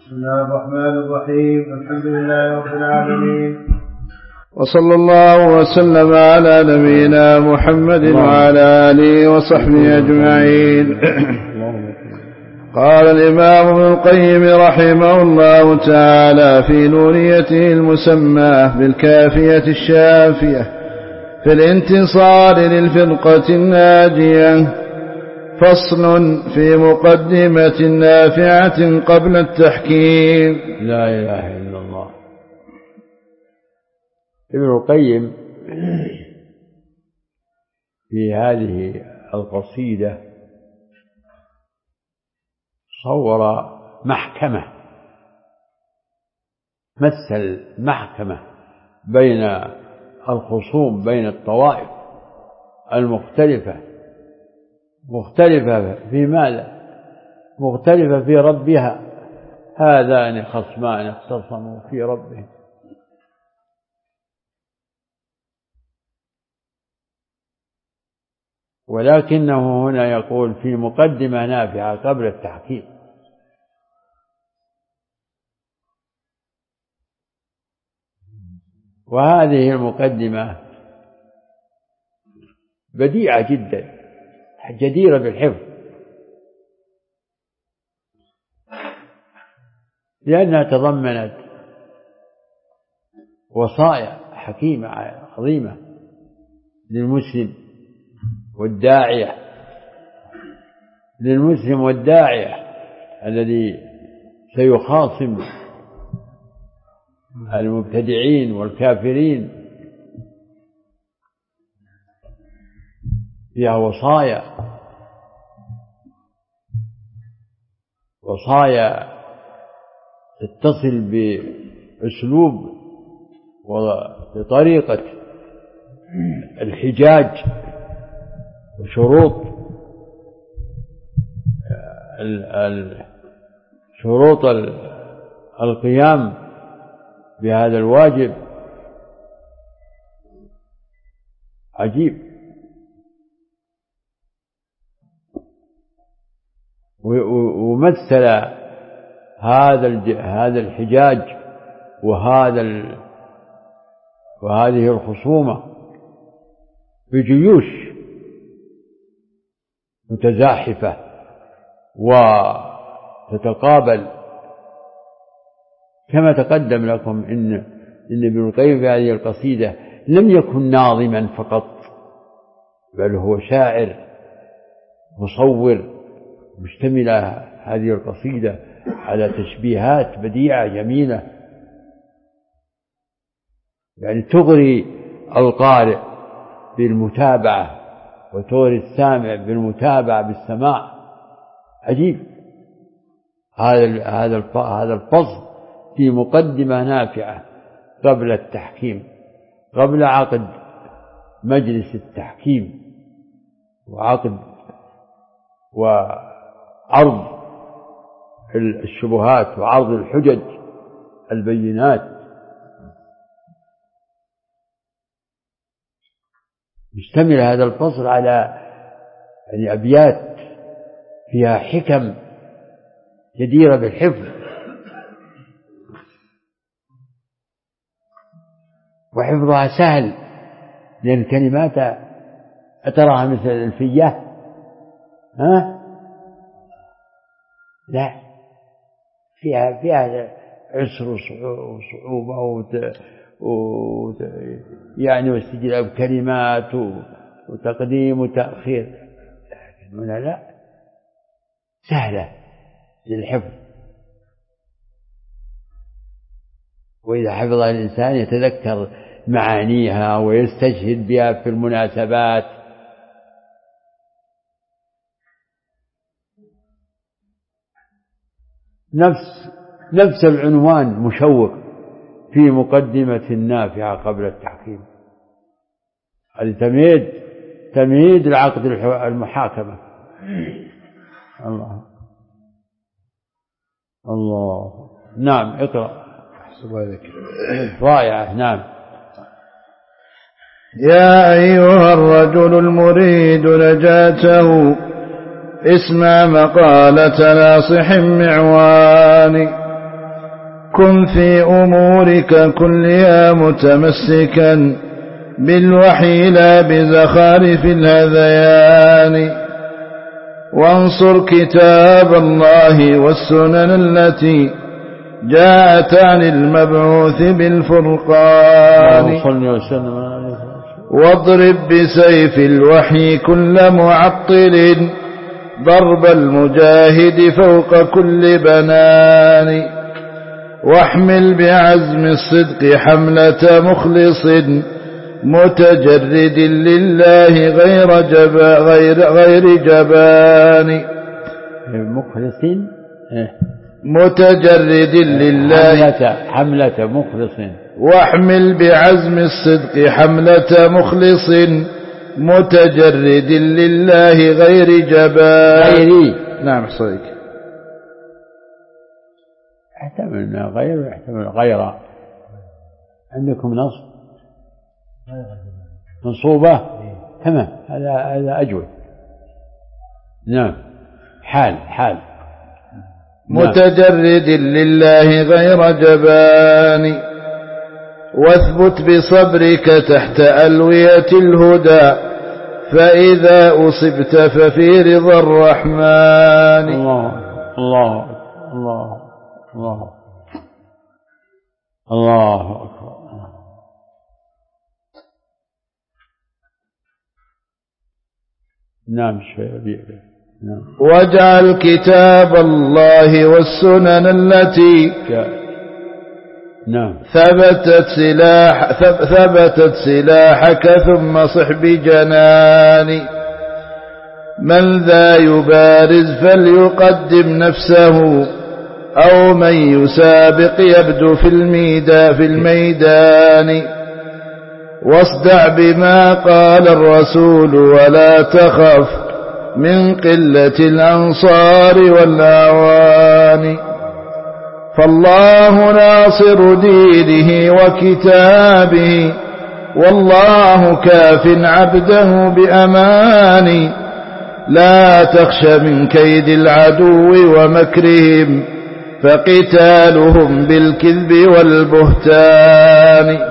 بسم الله الرحمن الرحيم. الحمد لله رب العالمين، وصلى الله وسلم على نبينا محمد وعلى آله وصحبه أجمعين. قال الإمام ابن القيم رحمه الله تعالى في نونيته المسماة بالكافية الشافية في الانتصار للفرقة الناجية: فصل في مقدمة نافعة قبل التحكيم. لا إله إلا الله. ابن القيم في هذه القصيدة صور محكمة، مثل محكمة بين الخصوم، بين الطوائف المختلفة، مختلفة في ماذا؟ مختلفة في ربها. هذان خصمان اختصموا في ربهم. ولكنه هنا يقول في مقدمة نافعة قبل التحكيم. وهذه المقدمة بديعة جدا، جديرة بالحفظ، لأنها تضمنت وصايا حكيمة عظيمة للمسلم والداعية، للمسلم والداعية الذي سيخاصم المبتدعين والكافرين. فيها وصايا تتصل بأسلوب وبطريقة الحجاج وشروط القيام بهذا الواجب. عجيب. ومثل هذا الحجاج وهذه الخصومة بجيوش متزاحفة وتتقابل، كما تقدم لكم إن ابن القيم في هذه القصيدة لم يكن ناظما فقط، بل هو شاعر مصور، مشتملة هذه القصيدة على تشبيهات بديعة جميلة، يعني تغري القارئ بالمتابعة وتغري السامع بالمتابعة بالسماع. عجيب. هذا الفصل في مقدمة نافعة قبل التحكيم، قبل عقد مجلس التحكيم وعقد وعرض الشبهات وعرض الحجج البينات. يشتمل هذا الفصل على أبيات فيها حكم جديرة بالحفظ، وحفظها سهل، لأن الكلمات أتراها مثل الألفية، لا، فيها عسر وصعوبة يعني واستجلاب كلمات وتقديم وتأخير، لكن هنا لا، سهلة للحفظ. وإذا حفظها الإنسان يتذكر معانيها ويستشهد بها في المناسبات. نفس العنوان مشوق في مقدمة نافعة قبل التحكيم. هذا تمهيد لعقد المحاكمة. الله. نعم، اقرأ. رائعة. نعم. يا أيها الرجل المريد نجاته اسمع مقالة ناصح معوان كن في أمورك كلها متمسكا بالوحي لا بزخارف الهذيان، وانصر كتاب الله والسنن التي جاءت عن المبعوث بالفرقان، واضرب بسيف الوحي كل معطل ضرب المجاهد فوق كل بنان، واحمل بعزم الصدق حملة مخلص متجرد لله غير جبان، مخلص متجرد لله حملة مخلص، واحمل بعزم الصدق حملة مخلص متجرد لله غير جبان. نعم صديق، احتمل غير ويحتمل غير. عندكم نصب منصوبة تمام، هذا أجود. نعم حال متجرد لله غير جبان، واثبت بصبرك تحت ألوية الهدى فإذا أصبت ففي رضا الرحمن. الله الله الله الله أكبر. نعم واجعل كتاب الله والسنن التي ثبتت سلاحك ثم صح بجنان، من ذا يبارز فليقدم نفسه أو من يسابق يبدو في الميدان، واصدع بما قال الرسول ولا تخف من قلة الأنصار والأعوان، فالله ناصر دينه وكتابه والله كاف عبده بأمان، لا تخش من كيد العدو ومكرهم فقتالهم بالكذب والبهتان،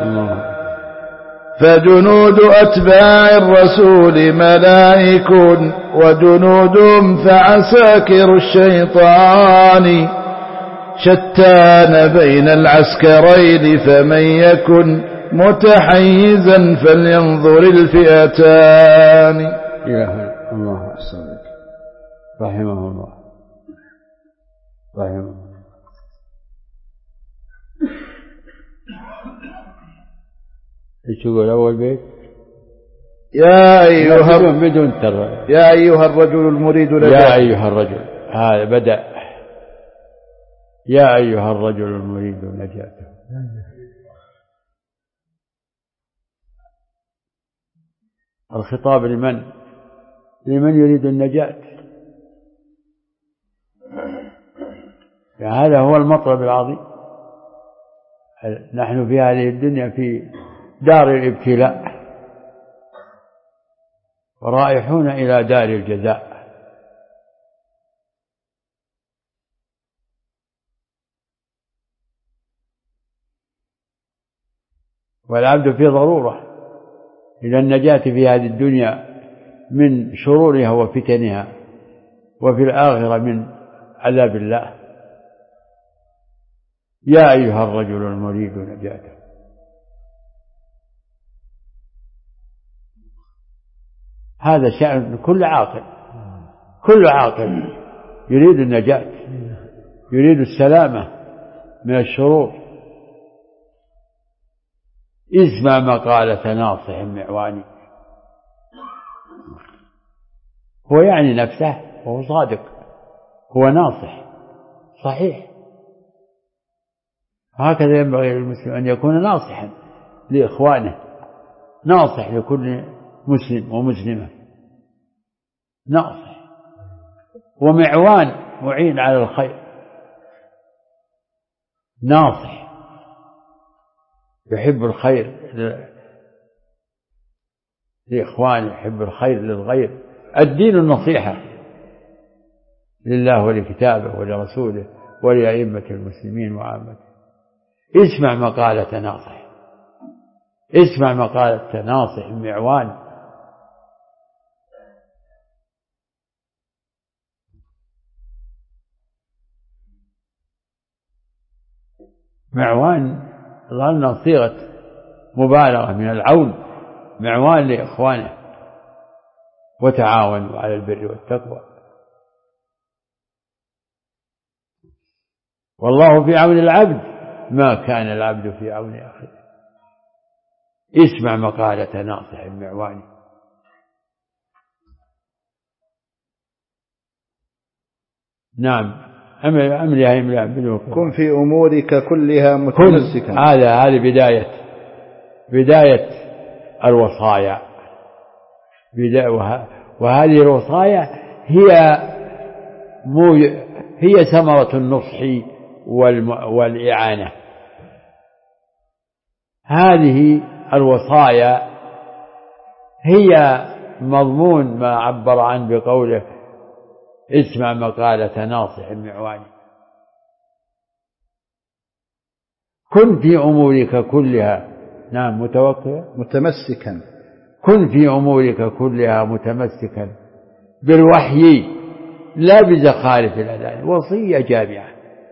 فجنود أتباع الرسول ملائك وجنودهم فعساكر الشيطان، شتان بين العسكرين فمن يكن متحيزا فلينظر الفئتان. إله الله أحسنك رحمه الله رحمه الله. ايش يقول أول بيت؟ يا أيها الرجل المريد نجاته. يا أيها الرجل، هذا بدأ يا أيها الرجل المريد نجاته. الخطاب لمن يريد النجاة. هذا هو المطلب العظيم. نحن في هذه الدنيا في دار الابتلاء ورائحون إلى دار الجزاء. والعبد في ضرورة إلى النجاة في هذه الدنيا من شرورها وفتنها، وفي الآخرة من عذاب الله. يا أيها الرجل المريد نجاته. هذا شأن كل عاقل يريد النجاة، يريد السلامة من الشرور. اسمع مقالة ناصح معواني، هو يعني نفسه وهو صادق، هو ناصح صحيح. هكذا ينبغي للمسلم أن يكون ناصحا لإخوانه، ناصح لكل مسلم ومسلمة، ناصح ومعوان معين على الخير، ناصح يحب الخير لإخوانه، يحب الخير للغير. الدين النصيحة لله ولكتابه ولرسوله ولأئمة المسلمين وعامته. اسمع مقالة ناصح، اسمع مقالة ناصح معوان. معوان ظلنا صيغة مبالغة من العون، معوان لإخوانه، وتعاونوا على البر والتقوى والله في عون العبد ما كان العبد في عون أخيه. اسمع مقالة ناصح المعواني. نعم. كن في أمورك كلها متمسكا. هذه بداية الوصايا، وهذه الوصايا هي ثمرة النصح والإعانة. هذه الوصايا هي مضمون ما عبر عنه بقوله اسمع مقالة ناصح المعواني. كن في أمورك كلها، نعم، متمسكا. كن في أمورك كلها متمسكا بالوحي لا بزخارف الأذان. وصية جامعة.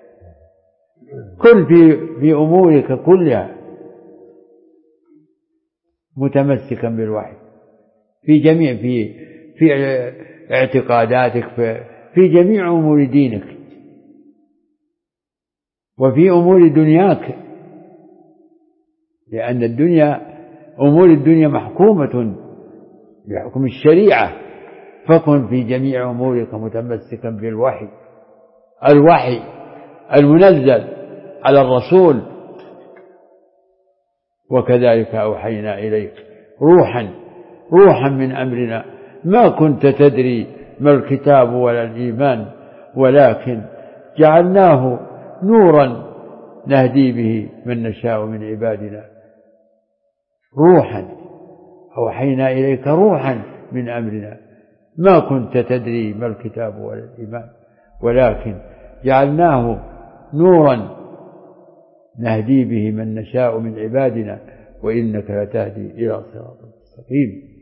كن في أمورك كلها متمسكا بالوحي في جميع في اعتقاداتك، في جميع أمور دينك وفي أمور دنياك، لأن أمور الدنيا محكومة بحكم الشريعة. فكن في جميع أمورك متمسكا بالوحي، الوحي المنزل على الرسول. وكذلك أوحينا إليك روحا من أمرنا ما كنت تدري ما الكتاب ولا الإيمان ولكن جعلناه نورا نهدي به من نشاء من عبادنا. أوحينا إليك روحا من أمرنا ما كنت تدري ما الكتاب ولا الإيمان ولكن جعلناه نورا نهدي به من نشاء من عبادنا وإنك لتهدي إلى صراط مستقيم.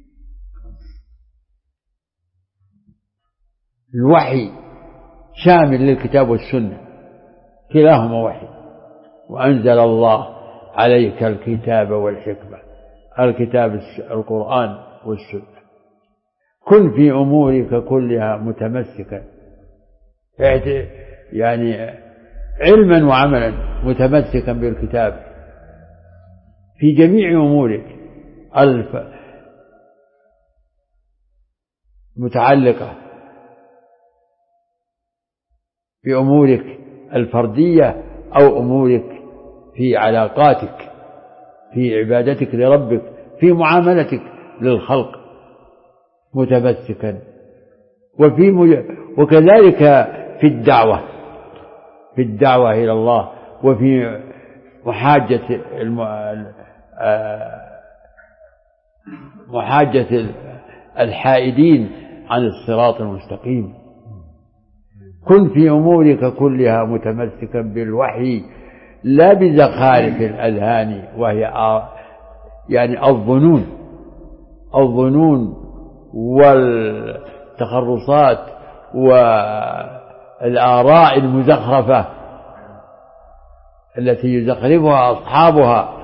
الوحي شامل للكتاب والسنة، كلاهما وحي. وأنزل الله عليك الكتاب والحكمة، الكتاب القرآن والسنة. كن في أمورك كلها متمسكا، يعني علما وعملا متمسكا بالكتاب في جميع أمورك متعلقة بأمورك الفردية أو أمورك في علاقاتك، في عبادتك لربك، في معاملتك للخلق متمسكا. وكذلك في الدعوة إلى الله، وفي محاجة الحائدين عن الصراط المستقيم. كن في أمورك كلها متمسكا بالوحي لا بزخارف الأذهان، وهي يعني الظنون والتخرصات والآراء المزخرفة التي يزخرفها أصحابها.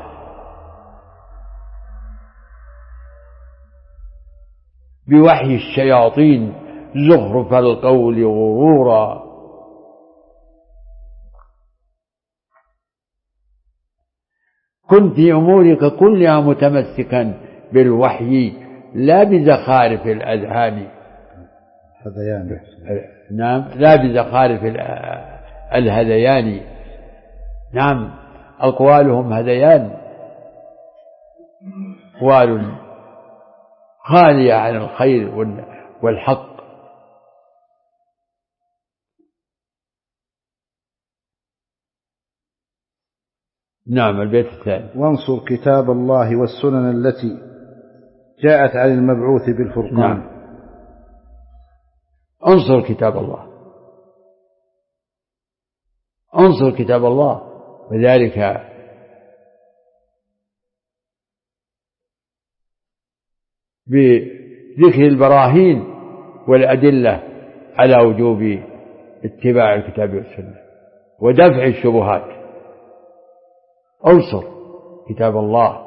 بوحي الشياطين زخرف القول غرورا. كن في أمورك كلها متمسكا بالوحي لا بزخارف الأذهان. هذيان. نعم، لا بزخارف الهذيان. نعم، أقوالهم هذيان، أقوال خالية عن الخير والحق. نعم. البيت الثاني. وانصر كتاب الله والسنن التي جاءت عن المبعوث بالفرقان. نعم. انصر كتاب الله، انصر كتاب الله وذلك بذكر البراهين والأدلة على وجوب اتباع الكتاب والسنة ودفع الشبهات. انصر كتاب الله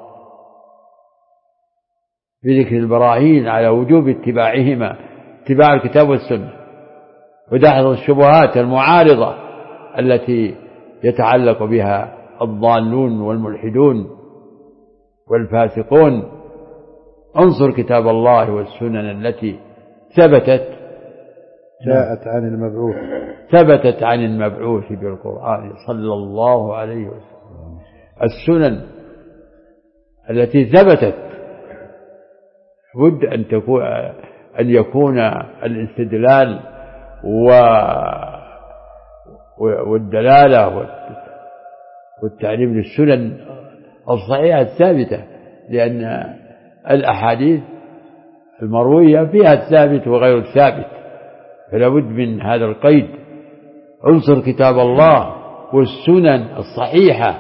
بذكر البراهين على وجوب اتباعهما، اتباع الكتاب والسنة، ودحض الشبهات المعارضة التي يتعلق بها الضالون والملحدون والفاسقون. انصر كتاب الله والسنن التي ثبتت عن المبعوث بالقرآن صلى الله عليه وسلم. السنن التي ثبتت بد أن يكون الاستدلال والدلالة والتعليم للسنن الصحيحة الثابتة، لأن الأحاديث المروية فيها الثابت وغير الثابت، فلا بد من هذا القيد. انصر كتاب الله والسنن الصحيحة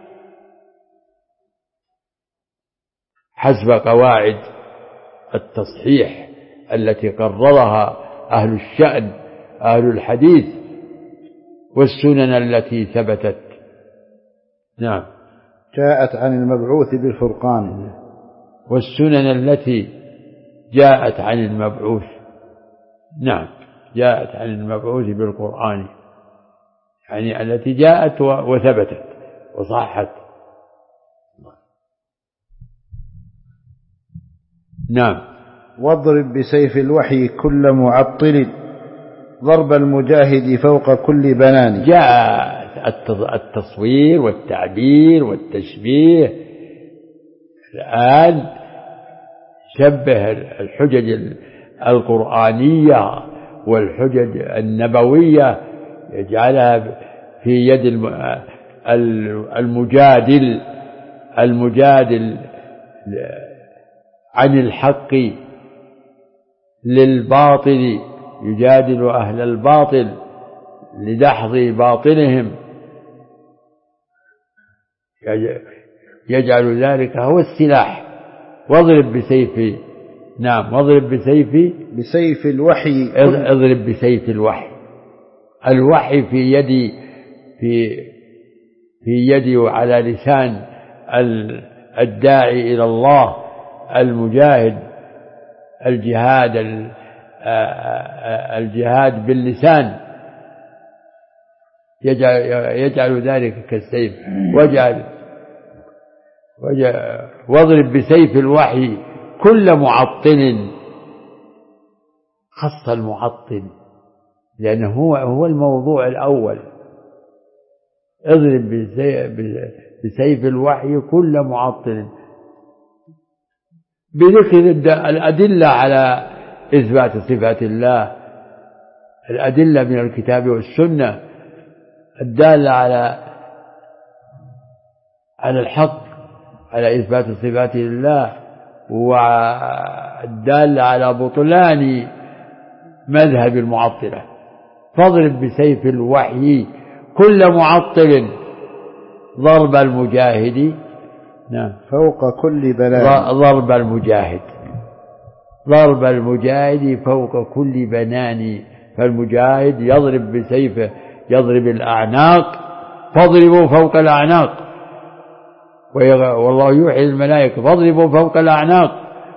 حسب قواعد التصحيح التي قررها أهل الشأن أهل الحديث، والسنن التي ثبتت. نعم. جاءت عن المبعوث بالفرقان. والسنن التي جاءت عن المبعوث. نعم، جاءت عن المبعوث بالقرآن، يعني التي جاءت وثبتت وصحت. نعم. واضرب بسيف الوحي كل معطل ضرب المجاهد فوق كل بنان. جاء التصوير والتعبير والتشبيه. الآن شبه الحجج القرآنية والحجج النبوية، يجعلها في يد المجادل عن الحق للباطل، يجادل أهل الباطل لدحض باطلهم، يجعل ذلك هو السلاح. واضرب بسيف. نعم، واضرب بسيف الوحي. اضرب بسيف الوحي. الوحي في يدي وعلى لسان الداعي إلى الله المجاهد، الجهاد باللسان، يجعل ذلك كالسيف. واضرب بسيف الوحي كل معطل. خص المعطل لأنه هو الموضوع الأول. اضرب بسيف الوحي كل معطل، بذكر الأدلة على إثبات صفات الله، الأدلة من الكتاب والسنة الدالة على الحق، على إثبات صفات الله، والدالة على بطلان مذهب المعطلة. فاضرب بسيف الوحي كل معطل ضرب المجاهد. نعم. فوق كل بنان. ضرب المجاهد فوق كل بنان. فالمجاهد يضرب بسيفه، يضرب الأعناق، فاضربوا فوق الأعناق. والله يوحي الملائكة فاضربوا فوق الأعناق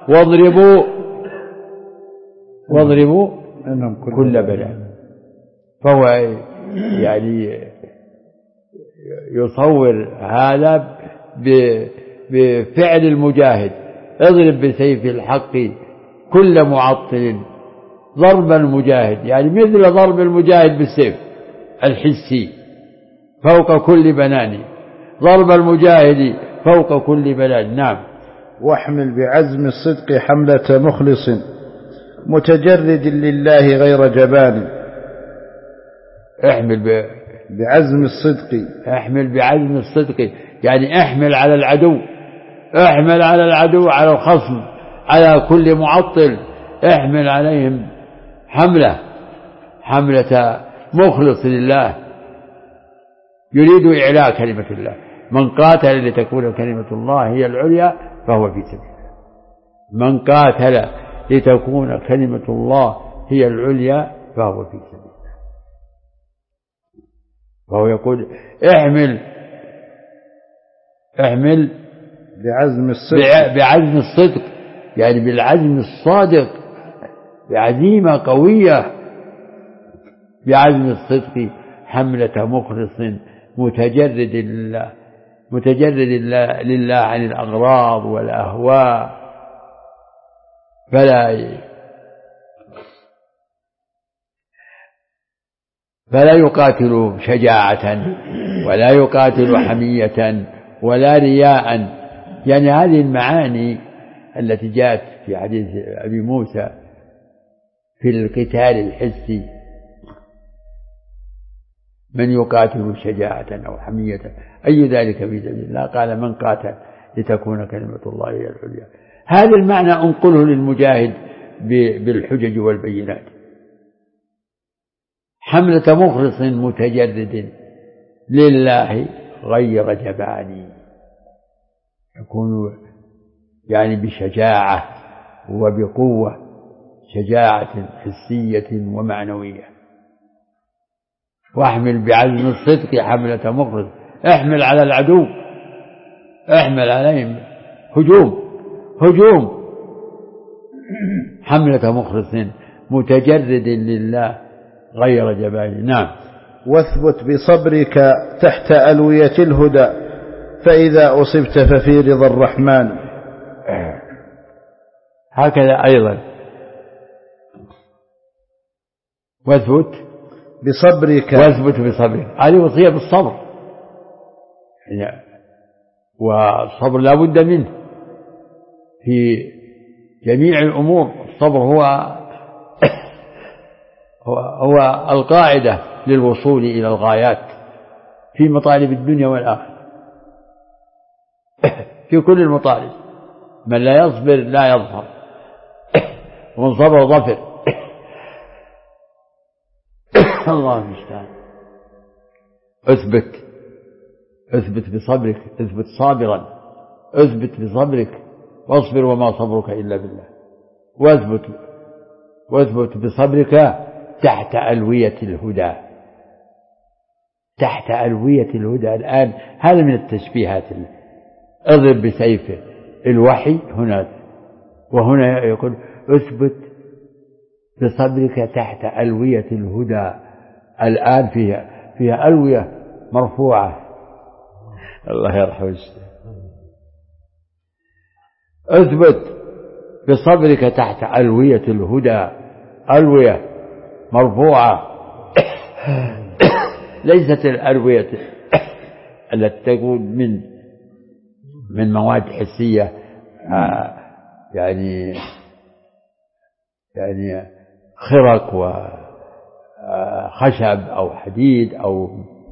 واضربوا كل بنان. فهو يعني يصور هذا بفعل المجاهد. اضرب بسيف الحق كل معطل ضرب المجاهد، يعني مثل ضرب المجاهد بالسيف الحسي فوق كل بنان. ضرب المجاهد فوق كل بنان. نعم. واحمل بعزم الصدق حملة مخلص متجرد لله غير جبان. احمل بعزم الصدق. احمل بعزم الصدق، يعني احمل على العدو، احمل على العدو، على الخصم، على كل معطل، احمل عليهم حملة مخلص لله. يريد إعلاء كلمة الله. من قاتل لتكون كلمة الله هي العليا فهو في سبيل الله. من قاتل لتكون كلمة الله هي العليا فهو في سبيل الله. فهو يقول احمل بعزم الصدق، يعني بالعزم الصادق، بعزيمة قوية، بعزم الصدق حملة مخلص متجرد لله عن الأغراض والأهواء، فلا يقاتل شجاعة ولا يقاتل حمية ولا رياء. يعني هذه المعاني التي جاءت في حديث أبي موسى في القتال الحسي، من يقاتل شجاعة أو حمية أي ذلك في سبيل الله؟ قال من قاتل لتكون كلمة الله هي العليا. هذا المعنى انقله للمجاهد بالحجج والبينات. حملة مخلص متجرد لله غير جباني، يكون يعني بشجاعة وبقوة، شجاعة حسية ومعنوية. واحمل بعزم الصدق حملة مخلص، احمل على العدو، احمل عليهم هجوم حملة مخلص متجرد لله غير جبان. نعم. واثبت بصبرك تحت ألوية الهدى، فإذا أصبت ففي رضا الرحمن. هكذا أيضا واثبت بصبرك، هذه وصية بالصبر، والصبر لا بد منه في جميع الأمور. الصبر هو القاعدة للوصول إلى الغايات في مطالب الدنيا والآخرة، في كل المطالب. من لا يصبر لا يظفر، ومن صبر ظفر. الله المستعان. اثبت بصبرك، اثبت صابرا، اثبت بصبرك، واصبر وما صبرك إلا بالله. واثبت بصبرك تحت ألوية الهدى. تحت ألوية الهدى. الآن هذا من التشبيهات. اضرب بسيفه الوحي هنا، وهنا يقول اثبت بصبرك تحت ألوية الهدى. الآن فيها ألوية مرفوعة. الله يرحمه. اثبت بصبرك تحت ألوية الهدى، ألوية مرفوعة. ليست الألوية التي تكون من مواد حسية، يعني خرق وخشب أو حديد أو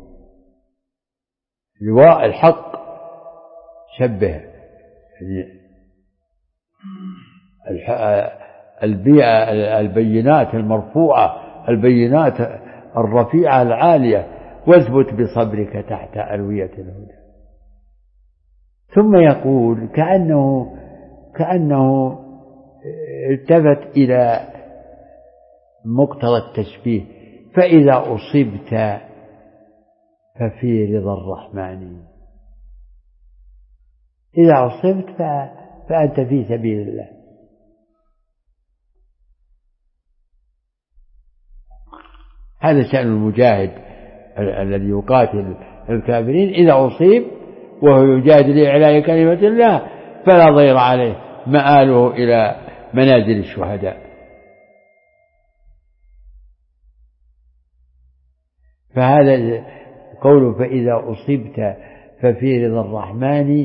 لواء الحق. شبه البينات المرفوعة، البينات الرفيعة العالية. واثبت بصبرك تحت ألوية الهدى. ثم يقول كأنه التفت إلى مقتضى التشبيه: فإذا أصبت ففي رضا الرحمن. إذا أصبت فأنت في سبيل الله. هذا شأن المجاهد الذي يقاتل الكافرين. إذا أصيب وهو يجادل لإعلاء كلمة الله فلا ضير عليه، مآله إلى منازل الشهداء. فهذا قوله فإذا أصبت ففي رضا الرحمن،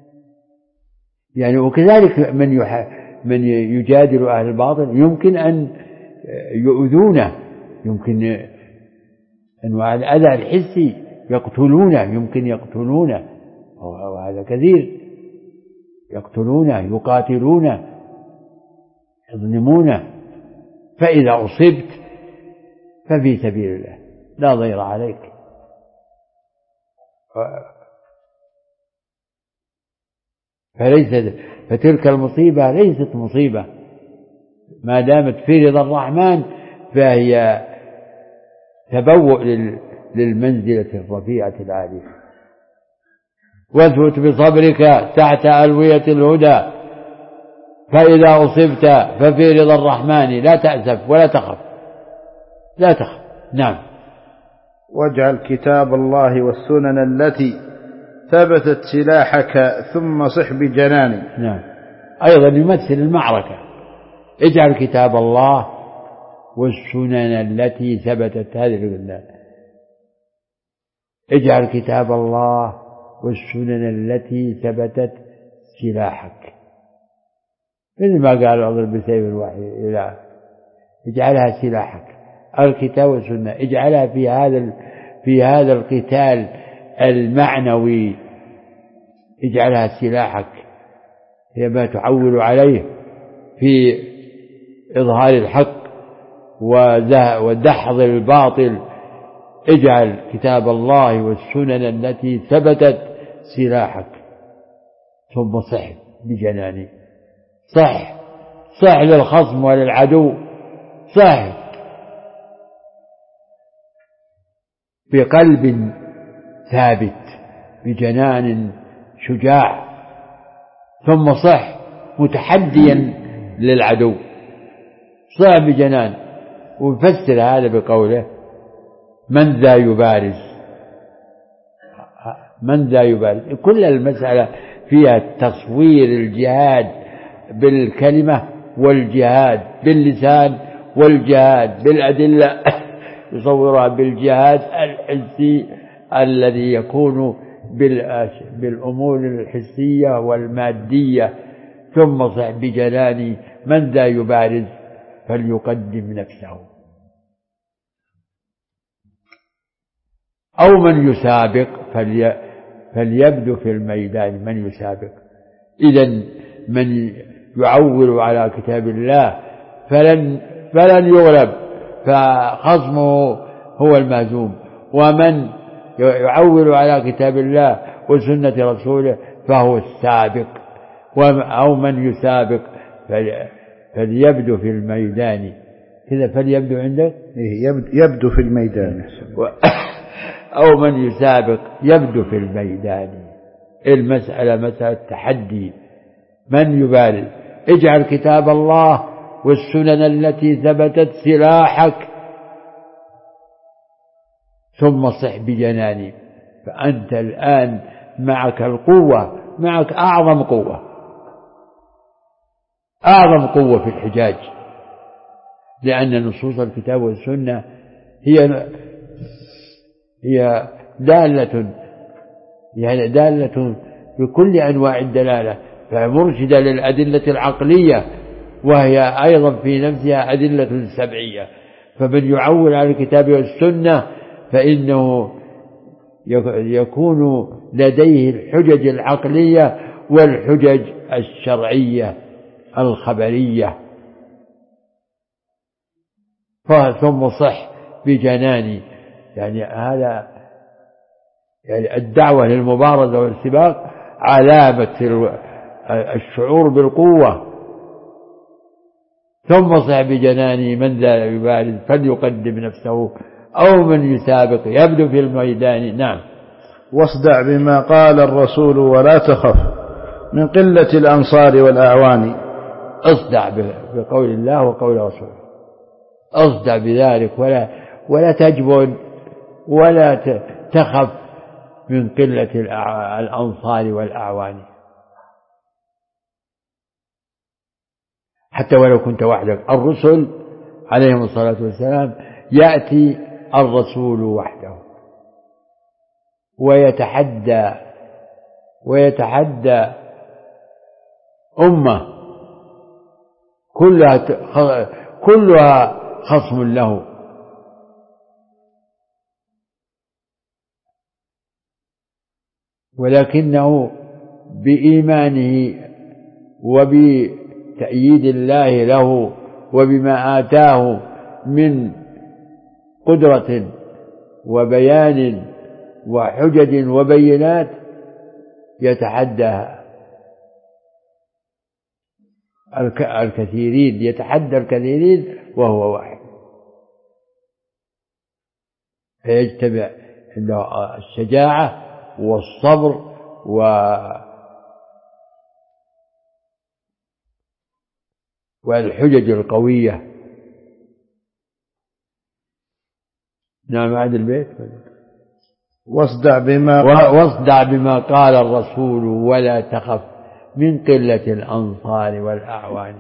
يعني وكذلك من يجادل أهل الباطل يمكن أن يؤذونه، يمكن أنواع الأذى الحسي، يقتلونه، يمكن يقتلونه، وهذا كثير، يقتلونه، يقاتلونه، يظلمونه. فإذا أصبت ففي سبيل الله لا ضير عليك. فتلك المصيبة ليست مصيبة ما دامت في رضا الرحمن، فهي تبوء للمنزلة الرفيعة العالية. واثبت بصبرك تحت ألوية الهدى، فإذا أصبت ففي رضا الرحمن لا تأسف ولا تخف، لا تخف. نعم. واجعل كتاب الله والسنن التي ثبتت سلاحك ثم صح بجناني. نعم. أيضا يمثل المعركة. اجعل كتاب الله والسنن التي ثبتت، هذه الجنان. اجعل كتاب الله والسنن التي ثبتت سلاحك، مثل ما قال اضرب بسيف الوحي إلى اجعلها سلاحك. الكتاب والسنة اجعلها في هذا القتال المعنوي، اجعلها سلاحك، هي ما تعول عليه في إظهار الحق ودحض الباطل. اجعل كتاب الله والسنن التي ثبتت سلاحك ثم صح بجناني. صح للخصم وللعدو، صح بقلب ثابت بجنان شجاع، ثم صح متحديا للعدو، صح بجنان. ويفسر هذا بقوله من ذا يبارز، من ذا يبارز. كل المسألة فيها تصوير الجهاد بالكلمة والجهاد باللسان والجهاد بالأدلة، يصورها بالجهاد الحسي الذي يكون بالأمور الحسية والمادية. ثم صح بجناني من ذا يبارز فليقدم نفسه، أو من يسابق فليبدو في الميدان. من يسابق، إذن من يعول على كتاب الله فلن يغلب، فخصمه هو المهزوم. ومن يعول على كتاب الله وسنة رسوله فهو السابق. أو من يسابق فليبدو في الميدان. كذا فليبدو عندك يبدو في الميدان. أو من يسابق يبدو في الميدان. المسألة مسألة تحدي. من يبارز، اجعل كتاب الله والسنن التي ثبتت سلاحك ثم صح بجناني. فأنت الآن معك القوة، معك أعظم قوة في الحجاج، لأن نصوص الكتاب والسنة هي دالة بكل أنواع الدلالة، فمرشدة للأدلة العقلية، وهي أيضا في نفسها أدلة سبعية. فمن يعول على الكتاب والسنة فإنه يكون لديه الحجج العقلية والحجج الشرعية الخبرية. ثم صح بجناني، يعني هذا يعني الدعوة للمبارزة والسباق علامة الشعور بالقوة. ثم صح بجناني من ذا يبارز فليقدم نفسه، أو من يسابق يبدو في الميدان. نعم. واصدع بما قال الرسول ولا تخف من قلة الأنصار والأعوان. اصدع بقول الله وقول رسوله، اصدع بذلك ولا تجبن ولا تخف من قلة الأنصار والأعوان، حتى ولو كنت وحدك. الرسل عليهم الصلاة والسلام يأتي الرسول وحده ويتحدى أمة كلها خصم له، ولكنه بإيمانه وبتأييد الله له وبما آتاه من قدرة وبيان وحجج وبينات يتحدى الكثيرين، يتحدى الكثيرين وهو واحد، فيجتمع عنده الشجاعة والصبر والحجج القوية. نعم، عاد البيت. واصدع بما قال الرسول ولا تخف من قلة الأنصار والأعوان.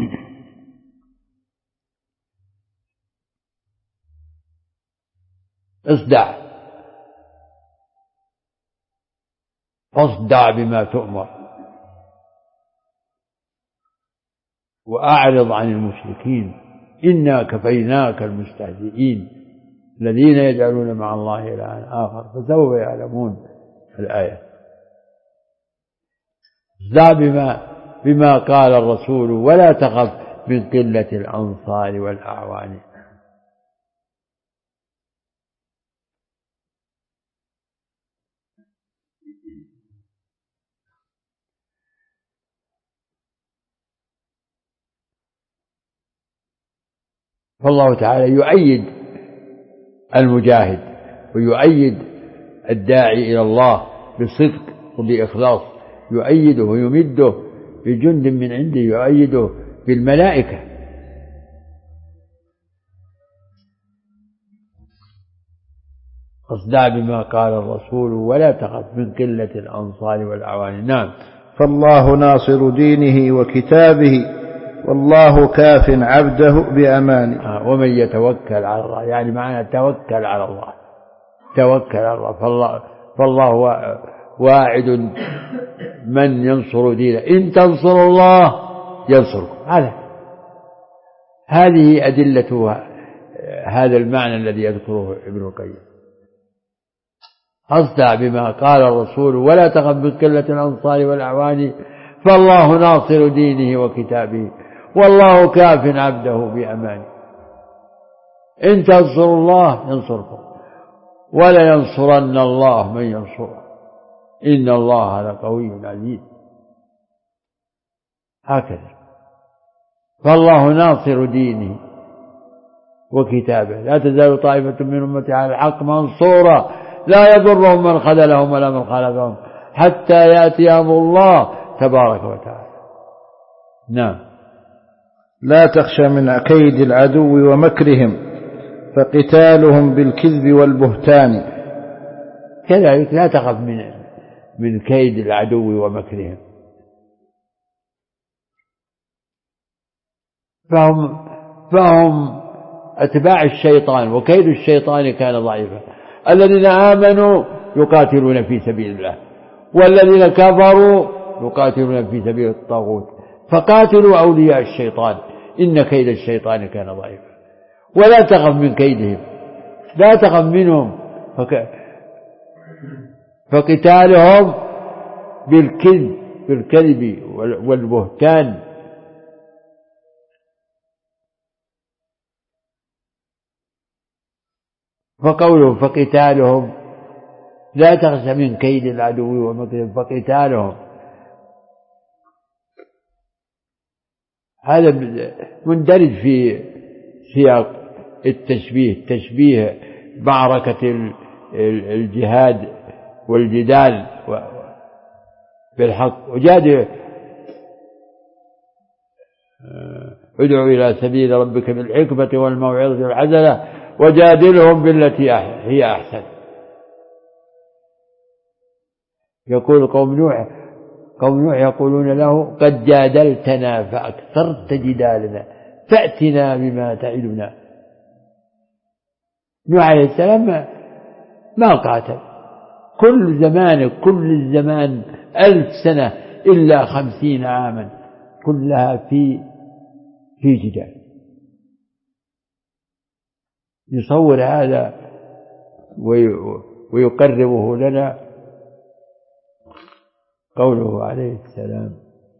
فاصدع بما تؤمر وأعرض عن المشركين إنا كفيناك المستهزئين الذين يجعلون مع الله إلها آخر فسوف يعلمون. الآية. اصدع بما قال الرسول ولا تخف من قلة الأنصار والأعوان. فالله تعالى يؤيد المجاهد ويؤيد الداعي إلى الله بصدق وبإخلاص، يؤيده ويمده بجند من عنده، يؤيده بالملائكة. اصدع بما قال الرسول ولا تخف من قلة الأنصار والأعوان. نعم. فالله ناصر دينه وكتابه والله كاف عبده بأمانه. ومن يتوكل على الله، يعني معنى توكل على الله، توكل على الله. فالله واعد من ينصر دينه، إن تنصروا الله ينصركم. هذه أدلة هذا المعنى الذي يذكره ابن القيم. أصدع بما قال الرسول ولا تخف من قلة الأنصار والأعوان فالله ناصر دينه وكتابه والله كاف عبده بأمانه. إن تنصروا الله ينصركم ولا ينصرن الله من ينصره إن الله لقوي عزيز. هكذا. فالله ناصر دينه وكتابه لا تزال طائفة من أمتي على الحق منصورة لا يضرهم من خذلهم ولا من خالفهم حتى يأتي أمر الله تبارك وتعالى. نعم. لا تخشى من كيد العدو ومكرهم فقتالهم بالكذب والبهتان. كذلك لا تخف من كيد العدو ومكرهم، فهم أتباع الشيطان وكيد الشيطان كان ضعيفا. الذين آمنوا يقاتلون في سبيل الله والذين كفروا يقاتلون في سبيل الطاغوت فقاتلوا أولياء الشيطان إن كيد الشيطان كان ضعيفا. ولا تخف من كيدهم، لا تخف منهم، فقتالهم بالكذب والبهتان. فقوله فقتالهم لا تخشى من كيد العدو ومكرهم فقتالهم، هذا مندرج في سياق التشبيه، تشبيه معركة الجهاد والجدال بالحق. وجادل ادعو إلى سبيل ربك بالحكمة والموعظة الحسنة وجادلهم بالتي هي أحسن. يقول قوم نوح يقولون له قد جادلتنا فأكثرت جدالنا فأتنا بما تعدنا. نوح عليه السلام ما قاتل، كل الزمان 1000 سنة إلا 50 عاما كلها في جدال. يصور هذا ويقربه لنا قوله عليه السلام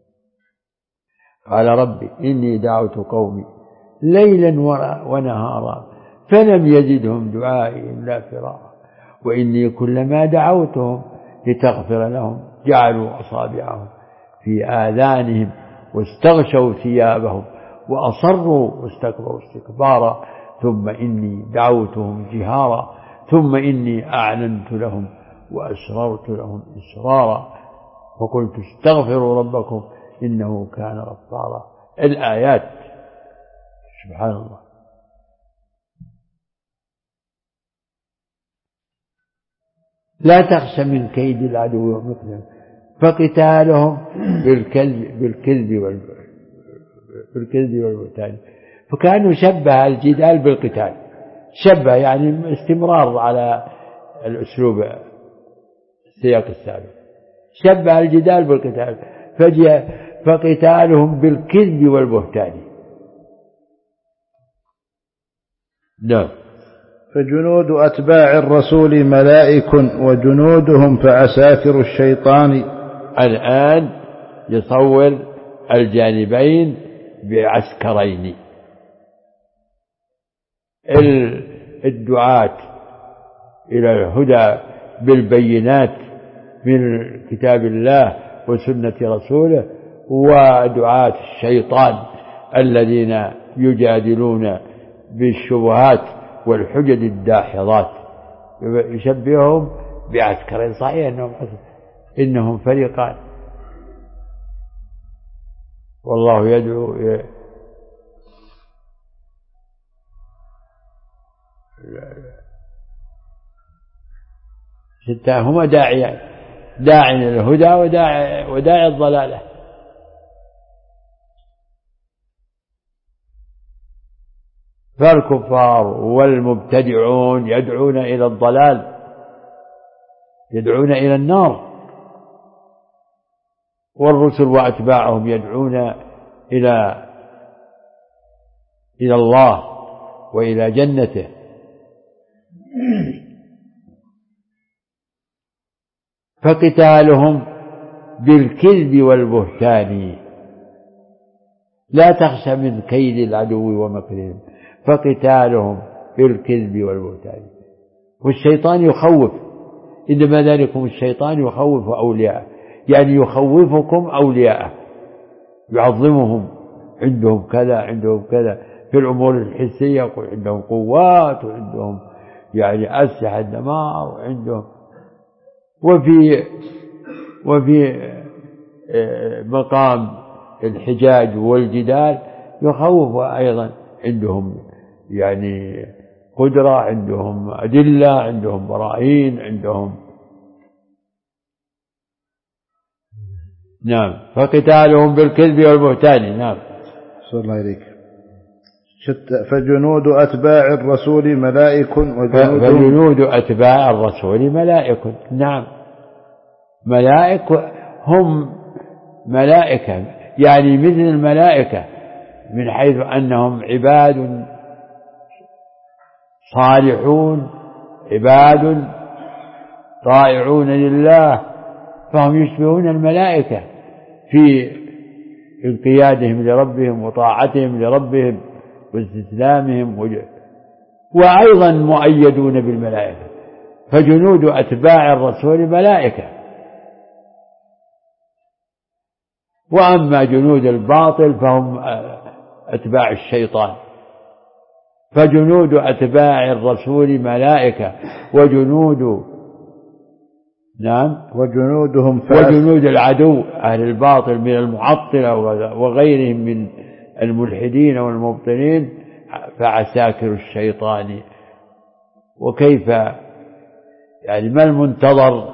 قال ربي إني دعوت قومي ليلا ونهارا فلم يزدهم دعائي إلا فرارا وإني كلما دعوتهم لتغفر لهم جعلوا أصابعهم في آذانهم واستغشوا ثيابهم وأصروا واستكبروا استكبارا ثم إني دعوتهم جهارا ثم إني أعلنت لهم وأسررت لهم إسرارا فقلت استغفروا ربكم إنه كان غفارا. الآيات سبحان الله. لا تخش من كيد العدو ومكرهم فقتالهم بالكذب والبهتان. فكانوا شبه الجدال بالقتال، شبه يعني استمرار على الأسلوب السياق السابق، شبه الجدال بالقتال فقتالهم بالكذب والبهتان. نعم. فجنود أتباع الرسول ملائك وجنودهم فعساكر الشيطان. الآن يصور الجانبين بعسكرين، الدعاة إلى الهدى بالبينات من كتاب الله وسنة رسوله، ودعاة الشيطان الذين يجادلون بالشبهات والحجج الداحضات. يشبههم بعسكرين، صحيح إنهم فريقان، والله يدعو هما داعيان، داعي للهدى وداعي الضلالة. فالكفار والمبتدعون يدعون إلى الضلال، يدعون إلى النار، والرسل وأتباعهم يدعون إلى الله وإلى جنته. فقتالهم بالكذب والبهتان. لا تخش من كيد العدو ومكرهم فقتالهم بالكذب والبهتان. والشيطان يخوف، إنما ذلكم الشيطان يخوف أولياءه، يعني يخوفكم أولياءه، يعظمهم، عندهم كذا عندهم كذا في الأمور الحسية، يقول عندهم قوات وعندهم يعني أسلحة دمار وعندهم، وفي مقام الحجاج والجدال يخوف أيضا، عندهم يعني قدرة، عندهم أدلة، عندهم براهين، عندهم. نعم. فقتالهم بالكذب والبهتان. نعم. صلى الله عليك. فجنود أتباع الرسول ملائك فجنود أتباع الرسول ملائك. نعم. ملائك هم ملائكة، يعني مثل الملائكة من حيث أنهم عباد صالحون، عباد طائعون لله، فهم يشبهون الملائكة في انقيادهم لربهم وطاعتهم لربهم واستسلامهم، وأيضا مؤيدون بالملائكة. فجنود أتباع الرسول ملائكة. وأما جنود الباطل فهم أتباع الشيطان. فجنود أتباع الرسول ملائكة وجنود وجنودهم وجنود العدو أهل الباطل من المعطلة وغيرهم من الملحدين والمبطلين فعساكر الشيطان. وكيف يعني ما المنتظر؟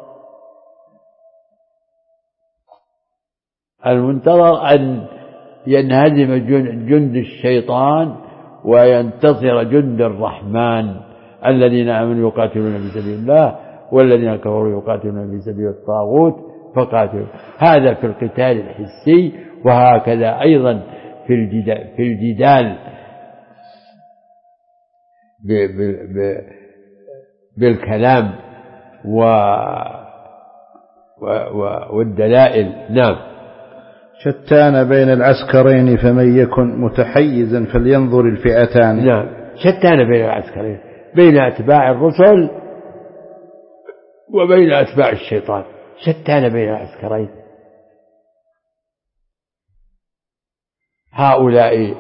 المنتظر أن ينهزم جند الشيطان وينتصر جند الرحمن الذين آمنوا يقاتلون في سبيل الله والذين كفروا يقاتلون في سبيل الطاغوت فقاتلوا. هذا في القتال الحسي، وهكذا أيضا في الجدال بالكلام والدلائل. نعم. شتان بين العسكرين فمن يكن متحيزا فلينظر الفئتان. نعم. شتان بين العسكرين، بين أتباع الرسل وبين أتباع الشيطان، شتان بين العسكرين. هؤلاء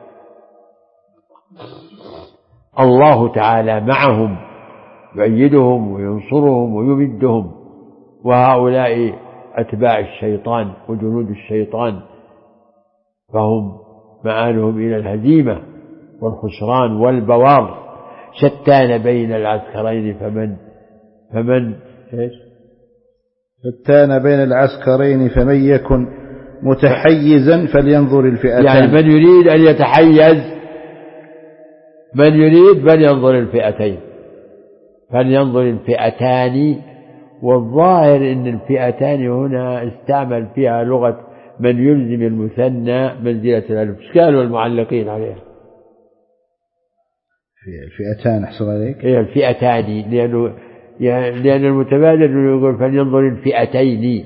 الله تعالى معهم يؤيدهم وينصرهم ويمدهم، وهؤلاء أتباع الشيطان وجنود الشيطان فهم مآلهم إلى الهزيمة والخسران والبوار. شتان بين العسكرين فمن إيش؟ شتان بين العسكرين فمن يكن متحيزا فلينظر الفئتان، يعني من يريد أن يتحيز، من يريد فلينظر الفئتين، فلينظر الفئتان. والظاهر أن الفئتان هنا استعمل فيها لغة من يلزم المثنى منزلة الألف. ايش قالوا المعلقين عليها؟ الفئتان أحسن عليك. هي الفئتان، لأن المتبادل يقول فلينظر الفئتين،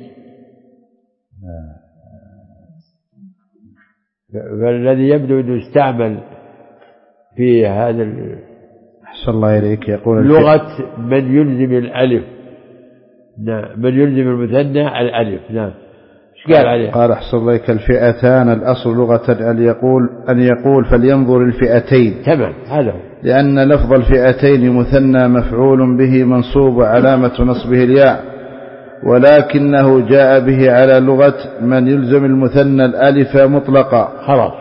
فالذي يبدو أنه استعمل في هذا أحسن الله إليك يقول لغة من يلزم الألف، من يلزم المثنى الألف. نعم. ايش قال عليه؟ قال أحسن الله إليك الفئتان الأصل لغة أن يقول فلينظر الفئتين. تمام، هذا لأن لفظ الفئتين مثنى مفعول به منصوب وعلامة نصبه الياء، ولكنه جاء به على لغة من يلزم المثنى الألف مطلقا. خلاص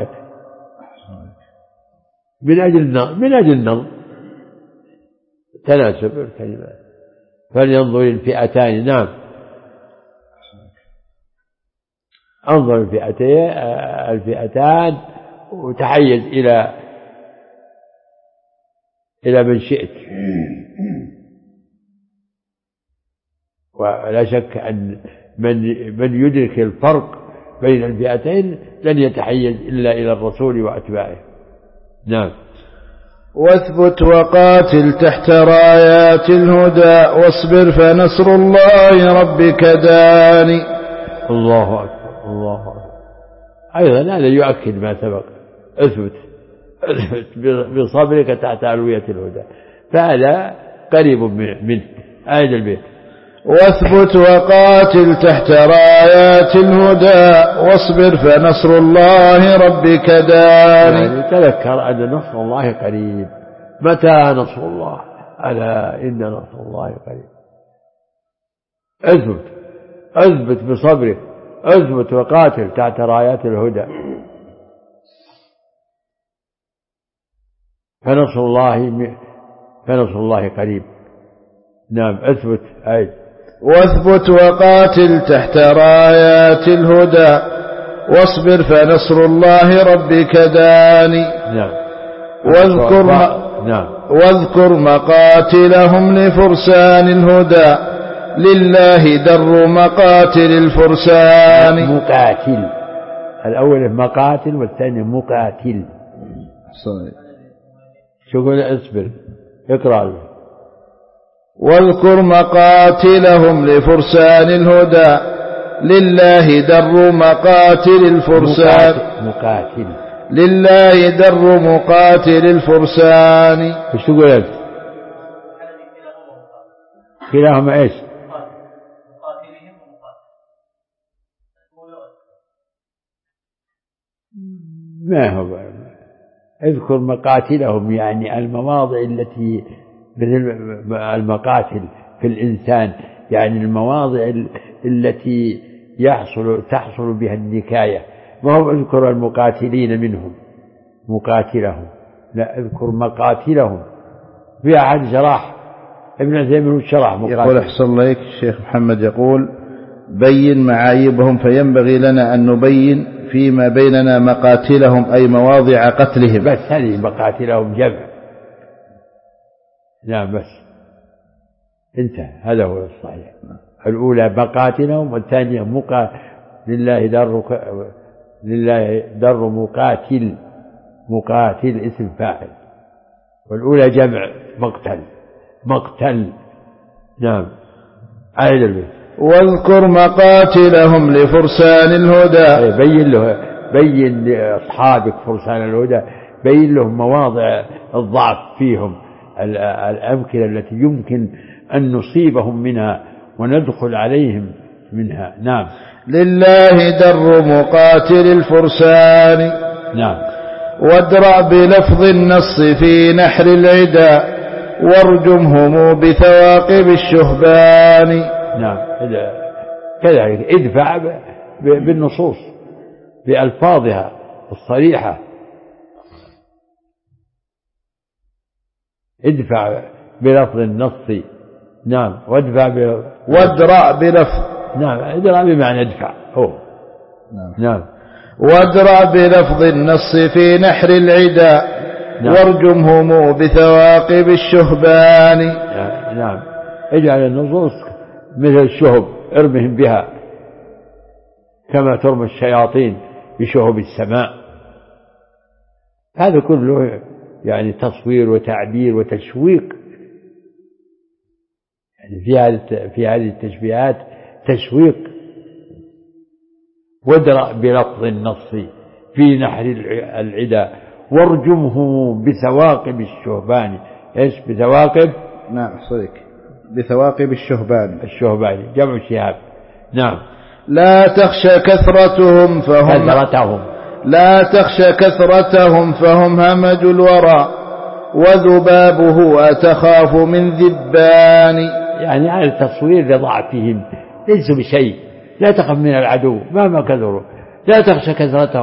من أجل النظم تناسب الكلمات. فلينظر الفئتان. نعم، انظر الفئتان وتحيز إلى من شئت. ولا شك أن من يدرك الفرق بين الفئتين لن يتحيز إلا إلى الرسول وأتباعه. نعم. واثبت وقاتل تحت رايات الهدى واصبر فنصر الله ربك داني. الله أكبر، الله أكبر. أيضا هذا يؤكد ما سبق. اثبت بصبرك تحت علوية الهدى، فهذا قريب منه. آية البيت. واثبت وقاتل تحت رايات الهدى واصبر فنصر الله ربك داني. يعني تذكر أن نصر الله قريب. متى نصر الله؟ ألا إن نصر الله قريب. اثبت بصبرك، اثبت وقاتل تحت رايات الهدى فنصر الله قريب. نعم. اثبت. واثبت وقاتل تحت رايات الهدى واصبر فنصر الله ربك داني. نعم. واذكر مقاتلهم لفرسان الهدى لله در مقاتل الفرسان. مقاتل، الأول مقاتل والثاني مقاتل. شو قول؟ اصبر، اقرأ. واذكر مقاتلهم لفرسان الهدى لله در مقاتل الفرسان. مقاتل لله در مقاتل الفرسان. ايش تقول أنت؟ كلاهما ايش؟ ما هو اذكر مقاتلهم، يعني المواضع التي مثل المقاتل في الإنسان، يعني المواضع التي تحصل بها النكاية. ما هو اذكر المقاتلين منهم مقاتلهم، لا، اذكر مقاتلهم. في أحد شرح ابن عثيمين شرح مقاتل. يقول أحسن الله إليك الشيخ محمد يقول بين معايبهم، فينبغي لنا أن نبين فيما بيننا مقاتلهم أي مواضع قتلهم. بس هذه مقاتلهم جمع. نعم بس انتهى، هذا هو الصحيح. الأولى مقاتلهم والثانية لله در مقاتل اسم فاعل، والأولى جمع مقتل. نعم. عيد البيت. واذكر مقاتلهم لفرسان الهدى. بين لأصحابك فرسان الهدى، بين لهم مواضع الضعف فيهم، الأمكنة التي يمكن أن نصيبهم منها وندخل عليهم منها. نعم. لله در مقاتل الفرسان. نعم. وادرأ بلفظ النص في نحر العدا وارجمهم بثواقب الشهبان. نعم. كذلك ادفع بالنصوص بألفاظها الصريحة، ادفع بلفظ النص. نعم. وادرأ بلفظ. نعم. ادرأ بمعنى ادفع. نعم. وادرأ بلفظ النص في نحر العدا. نعم. وارجمهم بثواقب الشهبان. نعم. اجعل النصوص مثل الشهب، ارمهم بها كما ترمي الشياطين بشهب السماء. هذا كله يعني تصوير وتعبير وتشويق. يعني في هذه التشبيهات تشويق. وادرأ بلفظ النص في نحر العدا وارجمه بثواقب الشهبان. ايش بثواقب؟ نعم صدق، بثواقب الشهبان. الشهبان جمع شهاب. نعم. لا تخشى كثرتهم فهم همج الورى وذبابه أتخاف من ذبان. يعني على التصوير لضعفهم، ليسوا بشيء، لا تخف من العدو مهما كثروا، لا تخشى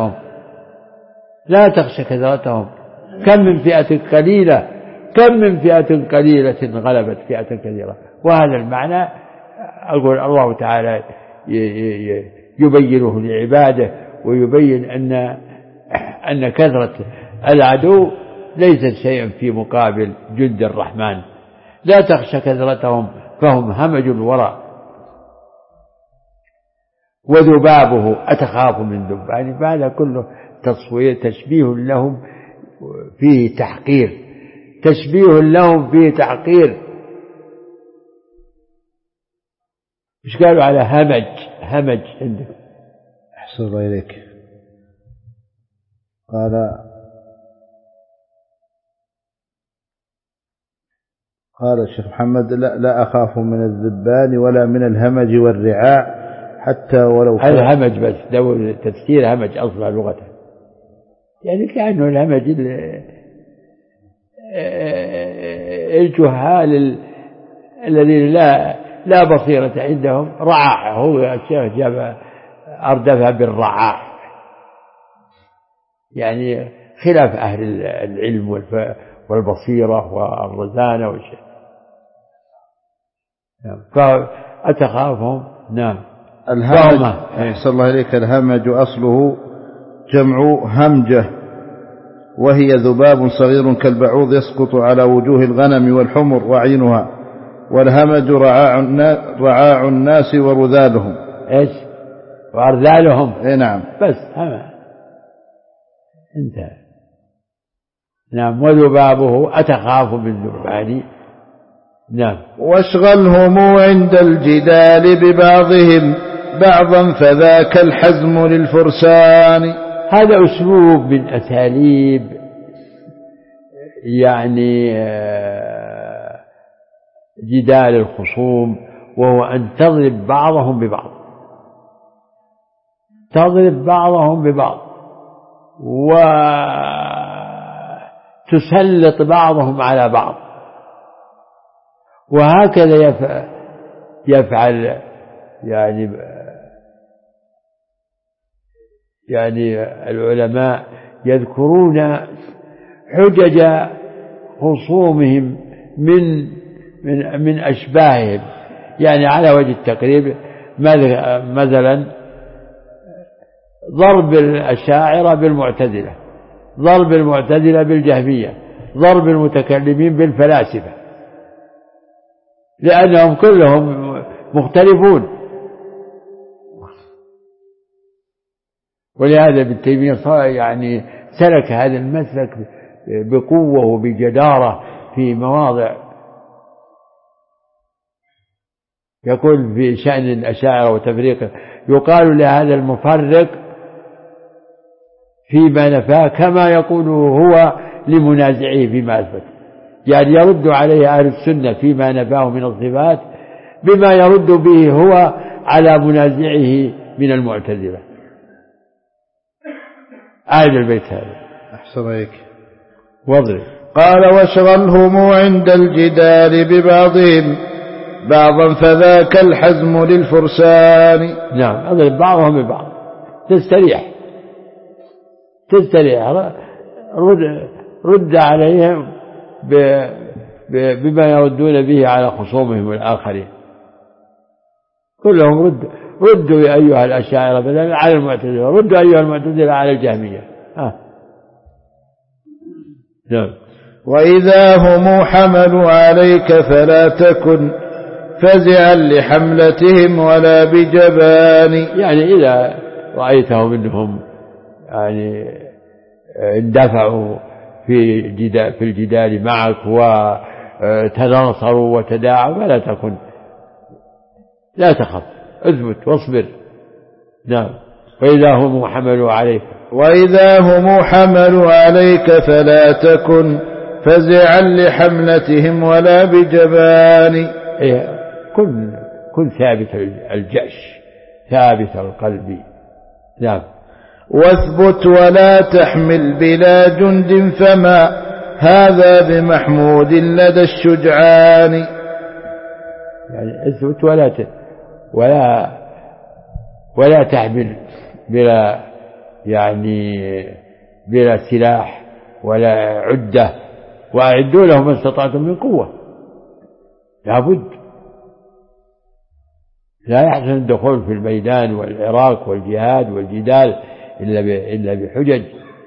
كثرتهم. كم من فئة قليلة غلبت فئة كثيرة. وهذا المعنى أقول الله تعالى يبينه لعباده، ويبين أن كثرة العدو ليست شيئا في مقابل جند الرحمن. لا تخشى كثرتهم فهم همج الورى وذبابه أتخاف من ذبان. فهذا كله تشبيه لهم فيه تحقير. مش قالوا على همج عندك؟ أحسن الله إليك. قال الشيخ محمد لا أخاف من الذبان ولا من الهمج والرعاع حتى ولو الهمج بس لو تفسير همج أصلا لغة، يعني كأنه الهمج الجهال الذين لا بصيرة عندهم. رعاع، هو الشيخ جاب أردفها بالرعاع، يعني خلاف أهل العلم والبصيرة والرزانة والشيء. فأتخافهم. نعم. الهمج أحسن الله إليك. الهمج أصله جمع همجة، وهي ذباب صغير كالبعوض يسقط على وجوه الغنم والحمر وعينها. والهمج رعاع الناس ورذالهم. ايش؟ وأرذالهم. نعم. بس انتهى. نعم. وذبابه أتخاف بالذبان. نعم. واشغلهم عند الجدال ببعضهم بعضا فذاك الحزم للفرسان. هذا أسلوب من أساليب يعني جدال الخصوم، وهو أن تضرب بعضهم ببعض وتسلط بعضهم على بعض. وهكذا يفعل يعني العلماء يذكرون حجج خصومهم من أشباههم، يعني على وجه التقريب مثلا ضرب الأشاعرة بالمعتزلة، ضرب المعتزلة بالجهمية، ضرب المتكلمين بالفلاسفة، لأنهم كلهم مختلفون. ولهذا ابن تيمية يعني سلك هذا المسلك بقوة وبجدارة في مواضع. يقول في شأن الأشاعرة وتفريقه، يقال لهذا المفرق فيما نفاه كما يقول هو لمنازعيه فيما أثبت. يعني يرد عليه أهل السنة فيما نفاه من الصفات بما يرد به هو على منازعه من المعتزلة. آية البيت هذا. أحسن عليك. واضرب. قال واشغلهم عند الجدال ببعضهم بعضا فذاك الحزم للفرسان. نعم، اضرب بعضهم ببعض تستريح رد عليهم بما يردون به على خصومهم الآخرين. كلهم ردوا يا أيها الأشاعرة بدلا على المعتزلة، ردوا أيها المعتزلة على الجهمية. نعم. وإذا هم حملوا عليك فلا تكن فزعا لحملتهم ولا بجبان. يعني إذا رأيتهم إنهم يعني اندفعوا في الجدال معك وتناصروا وتداعوا فلا تكن، لا تخف، اثبت واصبر. نعم. وإذا هم حملوا عليك فلا تكن فزعا لحملتهم ولا بجبان. كن ثابت الجأش ثابت القلب. نعم. واثبت ولا تحمل بلا جند فما هذا بمحمود لدى الشجعان. يعني اثبت ولا تحمل بلا سلاح ولا عدة، وأعدوا لهم ما استطعتم من قوة. لابد، لا يحسن الدخول في الميدان والعراك والجهاد والجدال إلا بحجج.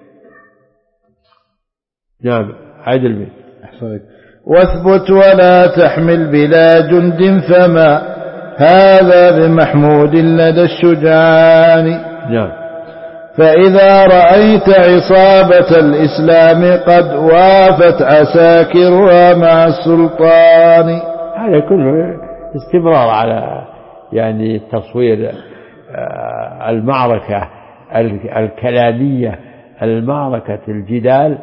نعم. عدل به. واثبت ولا تحمل بلا جند فما هذا بمحمود لدى الشجعان. نعم. فإذا رأيت عصابة الإسلام قد وافت عساكرها مع السلطان. هذا كله استمرار على تصوير المعركة الكلامية، المعركة الجدال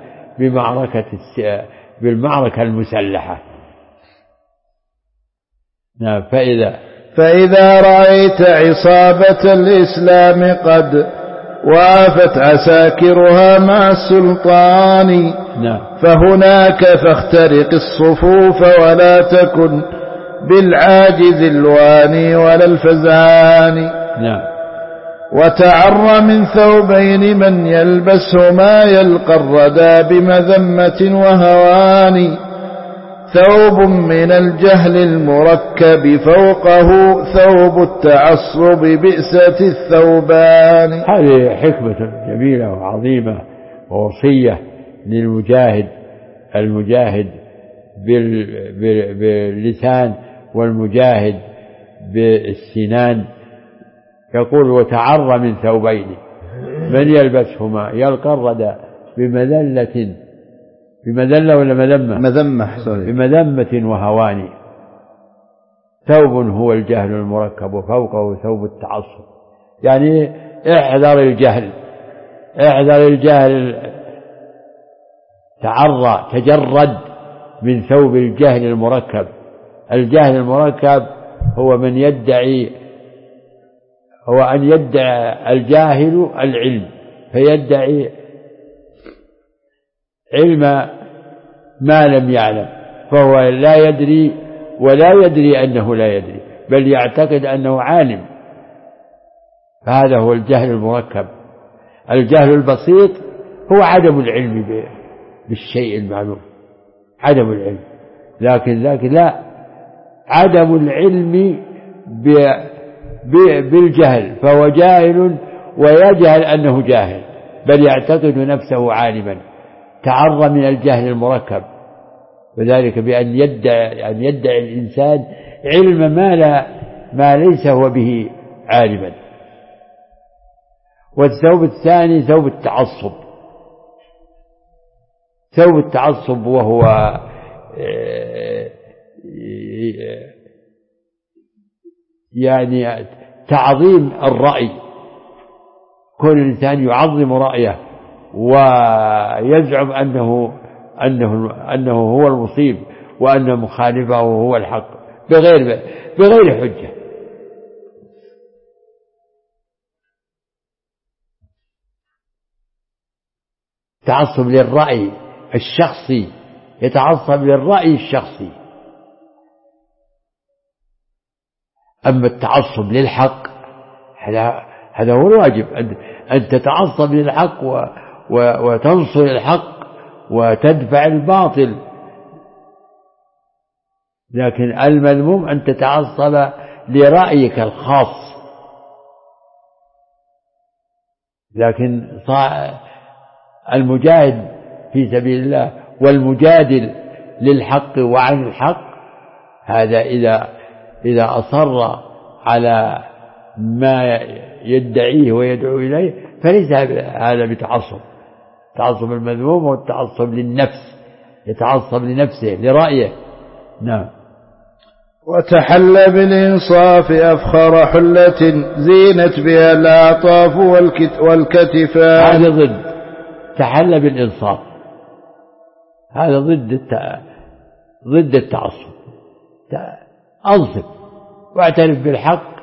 بالمعركة المسلحة. نعم. فإذا رأيت عصابة الإسلام قد وافت عساكرها مع السلطان. نعم. فهناك فاخترق الصفوف ولا تكن بالعاجز الواني ولا الفزعان. نعم. وتعر من ثوبين من يلبسهما يلقى الردى بمذمة وهوان. ثوب من الجهل المركب فوقه ثوب التعصب بئسة الثوبان. هذه حكمة جميلة وعظيمة ووصية المجاهد باللسان والمجاهد بالسنان. يقول وتعر من ثوبين من يلبسهما يلقى الردى بمذلة ولا بمذمة وهوان. ثوب هو الجهل المركب وفوقه ثوب التعصب. يعني احذر الجهل، تجرد من ثوب الجهل المركب. الجهل المركب هو أن يدعي الجاهل العلم، فيدعي علم ما لم يعلم، فهو لا يدري ولا يدري أنه لا يدري، بل يعتقد أنه عالم. فهذا هو الجهل المركب. الجهل البسيط هو عدم العلم بالشيء المعلوم، عدم العلم. لكن لا، عدم العلم بالجهل، فهو جاهل ويجهل أنه جاهل، بل يعتقد نفسه عالما. تعر من الجهل المركب، وذلك بأن يدعي الإنسان علم ما ليس هو به عالما. والثوب الثاني ثوب التعصب. ثوب التعصب وهو تعظيم الرأي. كل إنسان يعظم رأيه ويزعم أنه هو المصيب وأن مخالفه هو الحق بغير حجة. تعصب للرأي الشخصي، يتعصب للرأي الشخصي. أما التعصب للحق هذا هو الواجب، أن تتعصب للحق وتنصر الحق وتدفع الباطل. لكن المذموم أن تتعصب لرأيك الخاص. لكن المجاهد في سبيل الله والمجادل للحق وعن الحق، هذا إذا أصر على ما يدعيه ويدعو إليه فليس هذا بتعصب. تعصب المذموم والتعصب للنفس، يتعصب لنفسه لرأيه. نعم. وتحلى بالإنصاف أفخر حلة زينت بها الأعطاف والكتفان. هذا ضد تحلى بالإنصاف، هذا ضد التعصب. أنصف واعترف بالحق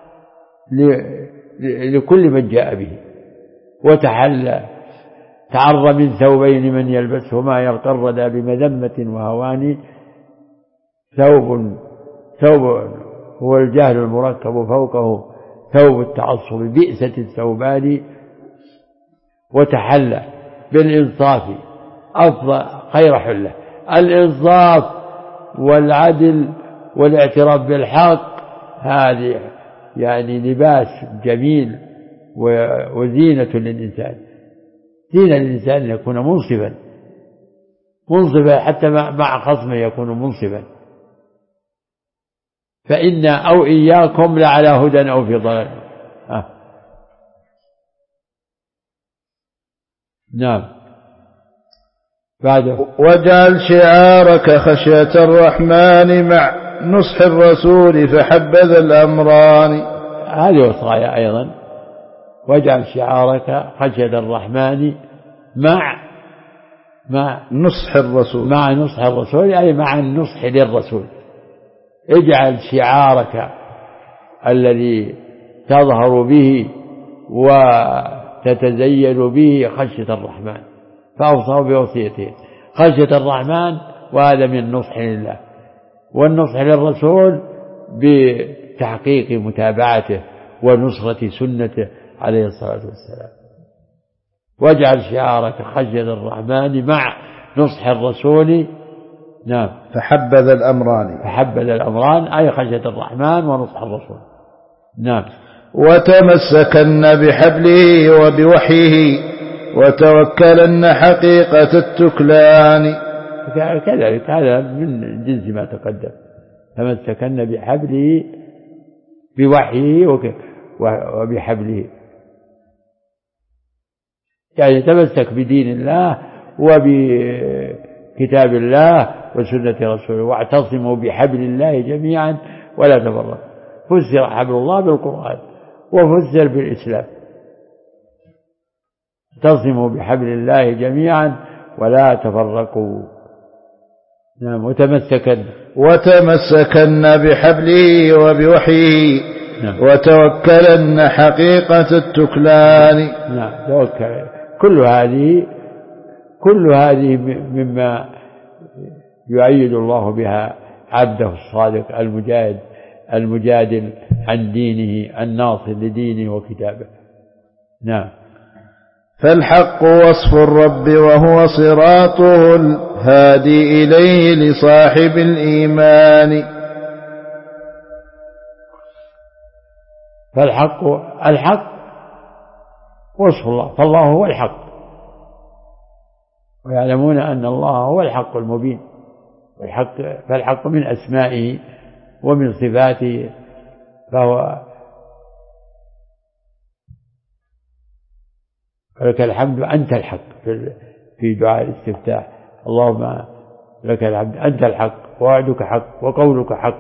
لكل من جاء به. وتحلى تعر من ثوبين من يلبسهما يلقى الردى بمذمة وهوان. ثوب هو الجهل المركب فوقه ثوب التعصب بئسة الثوبان. وتحلى بالإنصاف أفضل خير حلة. الإنصاف والعدل والاعتراف بالحق هذه يعني لباس جميل وزينة للإنسان. زينة للإنسان أن يكون منصفا حتى مع خصمه يكون منصفا. فإن أو إياكم لعلى هدى أو في ضلال. نعم. بعده واجعل شعارك خشية الرحمن مع نصح الرسول فحبذا الأمران. هذه وصايا أيضا. واجعل شعارك خشية الرحمن مع نصح الرسول، مع نصح الرسول أي مع النصح للرسول. اجعل شعارك الذي تظهر به وتتزين به خشية الرحمن. فأوصاه بوصيته خشية الرحمن، وهذا من النصح لله. والنصح للرسول بتحقيق متابعته ونصرة سنته عليه الصلاة والسلام. واجعل شعارك خشية الرحمن مع نصح الرسول. نعم. فحبذ الأمران أي خشية الرحمن ونصح الرسول. نعم. وتمسكن بحبله وبوحيه وتوكلن حقيقة التكلان. كذلك هذا من جنس ما تقدم. تمسكن بحبله بوحيه وبحبله، يعني تمسك بدين الله وبكتاب الله وسنة رسوله. واعتصموا بحبل الله جميعا ولا تفرقوا. فسر حبل الله بالقرآن وفسر بالإسلام. اعتصموا بحبل الله جميعا ولا تفرقوا. نعم. وتمسكن بحبله وبوحيه. نعم. وتوكلن حقيقة التكلان. نعم. توكل. كل هذه مما يؤيد الله بها عبده الصادق المجادل عن دينه الناصر لدينه وكتابه. نعم. فالحق وصف الرب وهو صراطه الهادي إليه لصاحب الإيمان. فالحق وصف الله، فالله هو الحق، ويعلمون أن الله هو الحق المبين. فالحق من أسمائه ومن صفاته، فهو لك الحمد أنت الحق. في دعاء الاستفتاح اللهم لك الحمد أنت الحق ووعدك حق وقولك حق.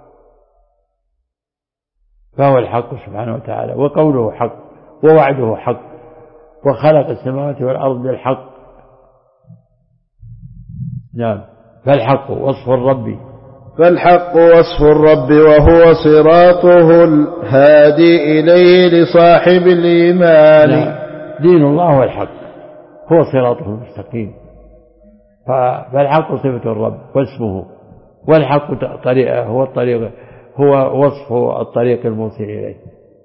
فهو الحق سبحانه وتعالى، وقوله حق ووعده حق، وخلق السماوات والأرض بالحق. نعم. فالحق وصف الرب، فالحق وصف الرب وهو صراطه الهادي إليه لصاحب الإيمان. نعم. دين الله هو الحق، هو صراطه المستقيم. فالحق صفة الرب واسمه، والحق طريقه هو الطريق، هو وصفه الطريق الموصل إليه.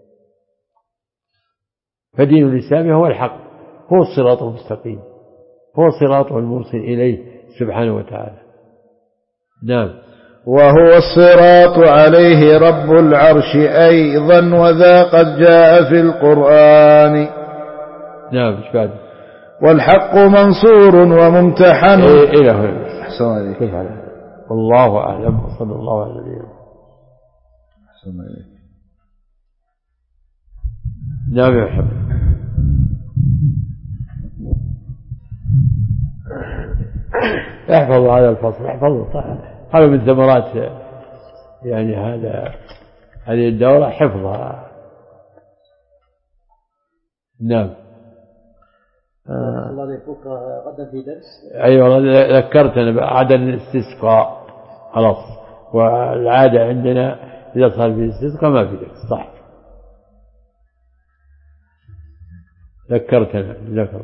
فدين الإسلام هو الحق، هو الصراط المستقيم، هو صراطه الموصل إليه سبحانه وتعالى. نعم. وهو الصراط عليه رب العرش أيضا، وذا قد جاء في القرآن. نعم. إيش بعد؟ والحق منصور وممتحن. إلى هنا. أحسن عليك. كيف عليك؟ والله أعلم، وصلى الله على نبينا. أحسن عليك. نعم يا محمد. احفظوا هذا الفصل، احفظوا. هذا من ثمرات يعني هذه الدورة، حفظها. نعم. الله يفك غدا في درس. أيوة ذكرتنا بعد الاستسقاء خلاص، والعادة عندنا إذا صار في الاستسقاء ما في درس. صح، ذكرتنا. ذكر.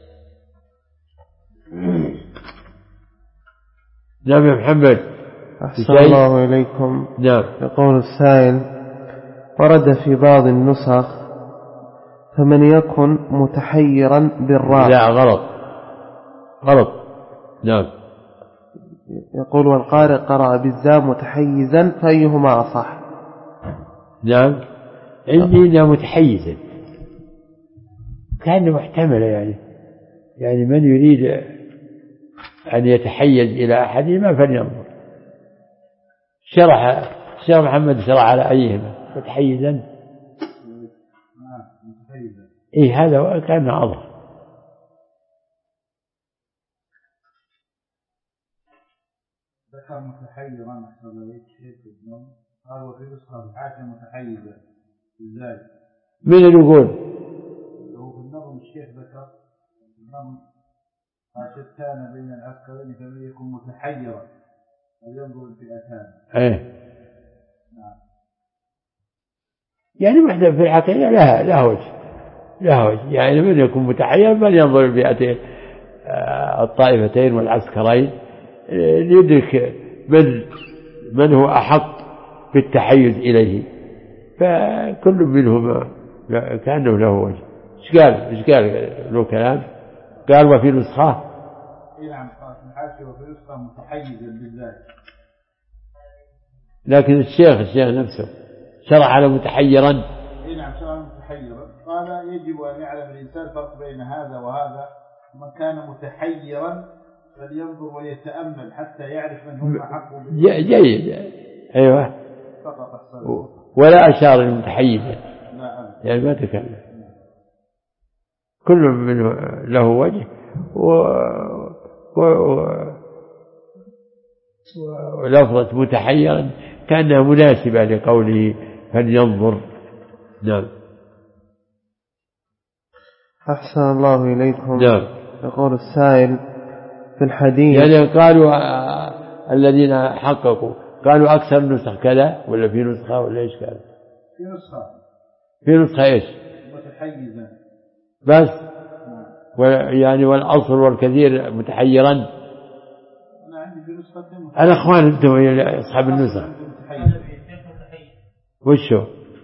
نعم يا محمد. أحسن الله إليكم. نعم. يقول السائل: ورد في بعض النسخ: فمن يكن متحيرا بالراء. لا، غلط. نعم. يقول: والقارئ قرأ بالزاء متحيزا، فأيهما أصح؟ نعم. عندي متحيزا، كان محتملة يعني من يريد أن يتحيز إلى أحدهما فلينظر. شرح محمد شرح على أيهما متحيزا. إيه هذا كان أظهر. ذكر متحيرا قال وفي نسخة الحاكم متحيزا. إزاي؟ من اللي يقول؟ هو في النظم الشيخ ذكر النظم: شتان بين العسكرين فمن يكن متحيرا فلينظر الفئتان. إيه. نعم. يعني واحدة في الحقيقة لها وجه، يعني من يكون متحيرا فلينظر الفئتين، الطائفتين والعسكرين، ليدرك من هو أحق بالتحيز إليه، فكل منهما كأنه له وجه. إيش قال له كلام؟ قال وفي نسخة. نعم، قال في الحاشية وفي نسخة متحيزا بالذات. لكن الشيخ نفسه شرع على متحيرا. نعم، شرع على متحيرا. قال يجب أن يعلم الإنسان الفرق بين هذا وهذا، من كان متحيرا فلينظر ويتأمل حتى يعرف من هم حقه. جيد. أيوة. فقط أحسن. ولا أشار المتحيزا، يعني ما تكلم. كل منه له وجه ولفظة متحيرا كأنها مناسبة لقوله فلينظر. نعم. أحسن الله إليكم. نعم. يقول السائل: في الحديث، يعني قالوا الذين حققوا قالوا أكثر نسخ كذا، ولا في نسخة، ولا إيش قال؟ في نسخة إيش؟ متحيزا بس. يعني والأصل والكثير متحيرا. أنا عندي في نسخة الأخوان أنتم أصحاب النسخ وشو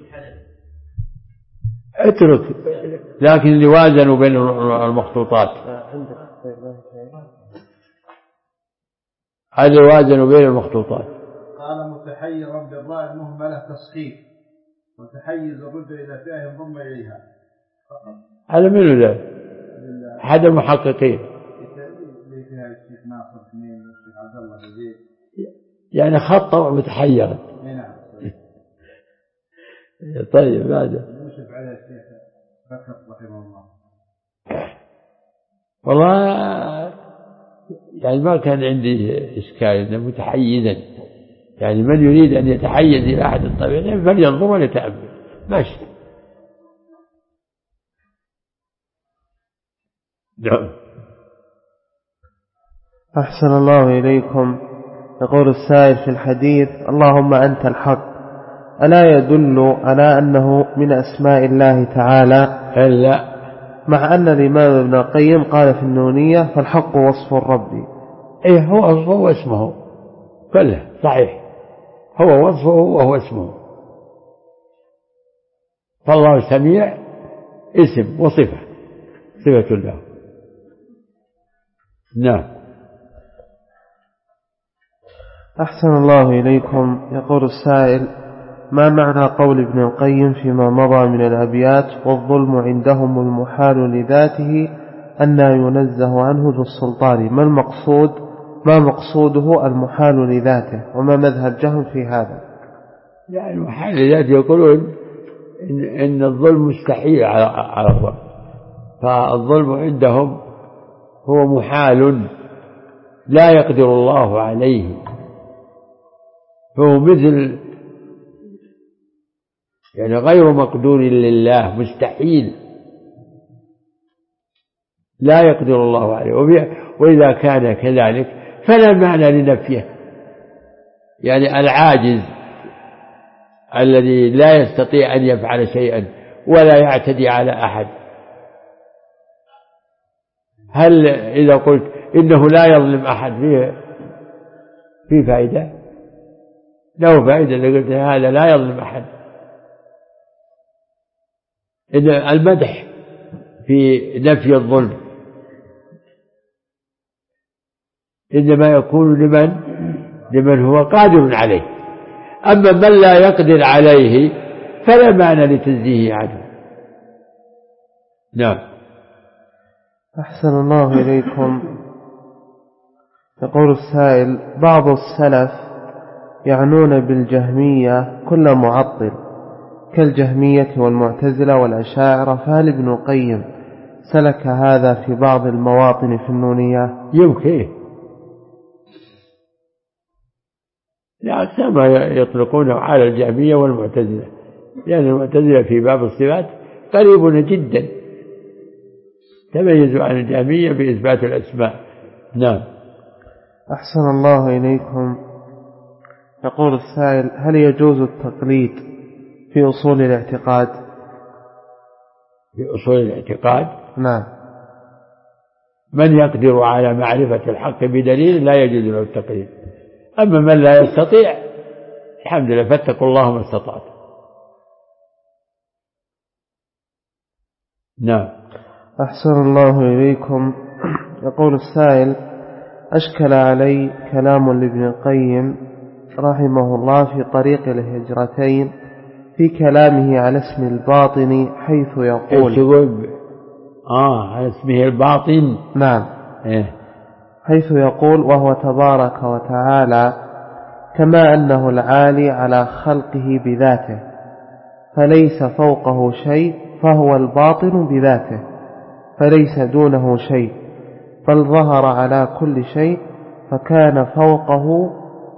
اترك، لكن اللي وازنوا بين المخطوطات، هذا وازنوا بين المخطوطات. قال متحيرا بالراء المهملة تصحيح، وتحيز الرجل إلى فئة ينضم إليها فقط. هذا منو ذا؟ أحد المحققين. فيها الشيخ ناصر اثنين والشيخ عبد الله بزيد، يعني خطأ متحيرا. نعم. طيب هذا يوسف عليه الشيخ بكر رحمه الله. والله يعني ما كان عندي إشكال إنه متحيزا، يعني من يريد أن يتحيز إلى أحد الطريقين فلينظر وليتأمل، ماشي. نعم. أحسن الله إليكم. يقول السائل في الحديث اللهم أنت الحق، ألا يدل على أنه من أسماء الله تعالى؟ إلا مع أن الإمام ابن القيم قال في النونية فالحق وصف الرب. إيه هو وصفه واسمه كله صحيح، هو وصفه وهو اسمه. فالله سميع اسم وصفة، صفة له. نعم. أحسن الله إليكم. يقول السائل ما معنى قول ابن القيم فيما مضى من الأبيات والظلم عندهم المحال لذاته أن ينزه عنه ذو السلطان؟ ما مقصوده المحال لذاته، وما مذهب جهم في هذا؟ يعني المحال لذاته يقولون إن الظلم مستحيل على الرب، فالظلم عندهم هو محال لا يقدر الله عليه، هو مثل يعني غير مقدور لله، مستحيل لا يقدر الله عليه. وإذا كان كذلك فلا معنى لنفيه، يعني العاجز الذي لا يستطيع أن يفعل شيئا ولا يعتدي على أحد، هل إذا قلت إنه لا يظلم أحد فيه فائدة؟ له فائدة إذا قلت هذا لا يظلم أحد. إن المدح في نفي الظلم إنما يكون لمن هو قادر عليه، أما من لا يقدر عليه فلا معنى لتنزيهه عنه. نعم. أحسن الله إليكم. يقول السائل بعض السلف يعنون بالجهمية كل معطل كالجهمية والمعتزلة والأشاعرة، فهل ابن القيم سلك هذا في بعض المواطن في النونية؟ يمكن، يعني كما يطلقونه على الجهمية والمعتزلة، لأن المعتزلة في باب الصفات قريبون جدا، تميزوا عن الجهمية بإثبات الأسماء. نعم. أحسن الله إليكم. يقول السائل هل يجوز التقليد في أصول الاعتقاد؟ في أصول الاعتقاد؟ نعم. من يقدر على معرفة الحق بدليل لا يجوز له التقليد، أما من لا يستطيع الحمد لله فاتقوا الله ما استطعتم. نعم. أحسن الله إليكم. يقول السائل أشكل علي كلام لابن القيم رحمه الله في طريق الهجرتين في كلامه على اسم الباطن حيث يقول على اسمه الباطن. نعم. حيث يقول وهو تبارك وتعالى كما أنه العالي على خلقه بذاته فليس فوقه شيء، فهو الباطن بذاته فليس دونه شيء، بل ظهر على كل شيء فكان فوقه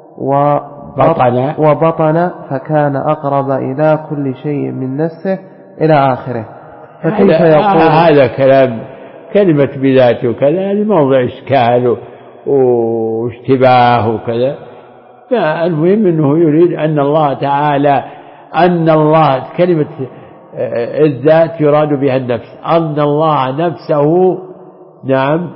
وبطن فكان أقرب إلى كل شيء من نفسه إلى آخره. فكيف يقول هذا كلمة بذاته وكذا لموضع إشكال واشتباه وكذا، فالمهم أنه يريد أن الله تعالى كلمة الذات يراد بها النفس، أن الله نفسه نعم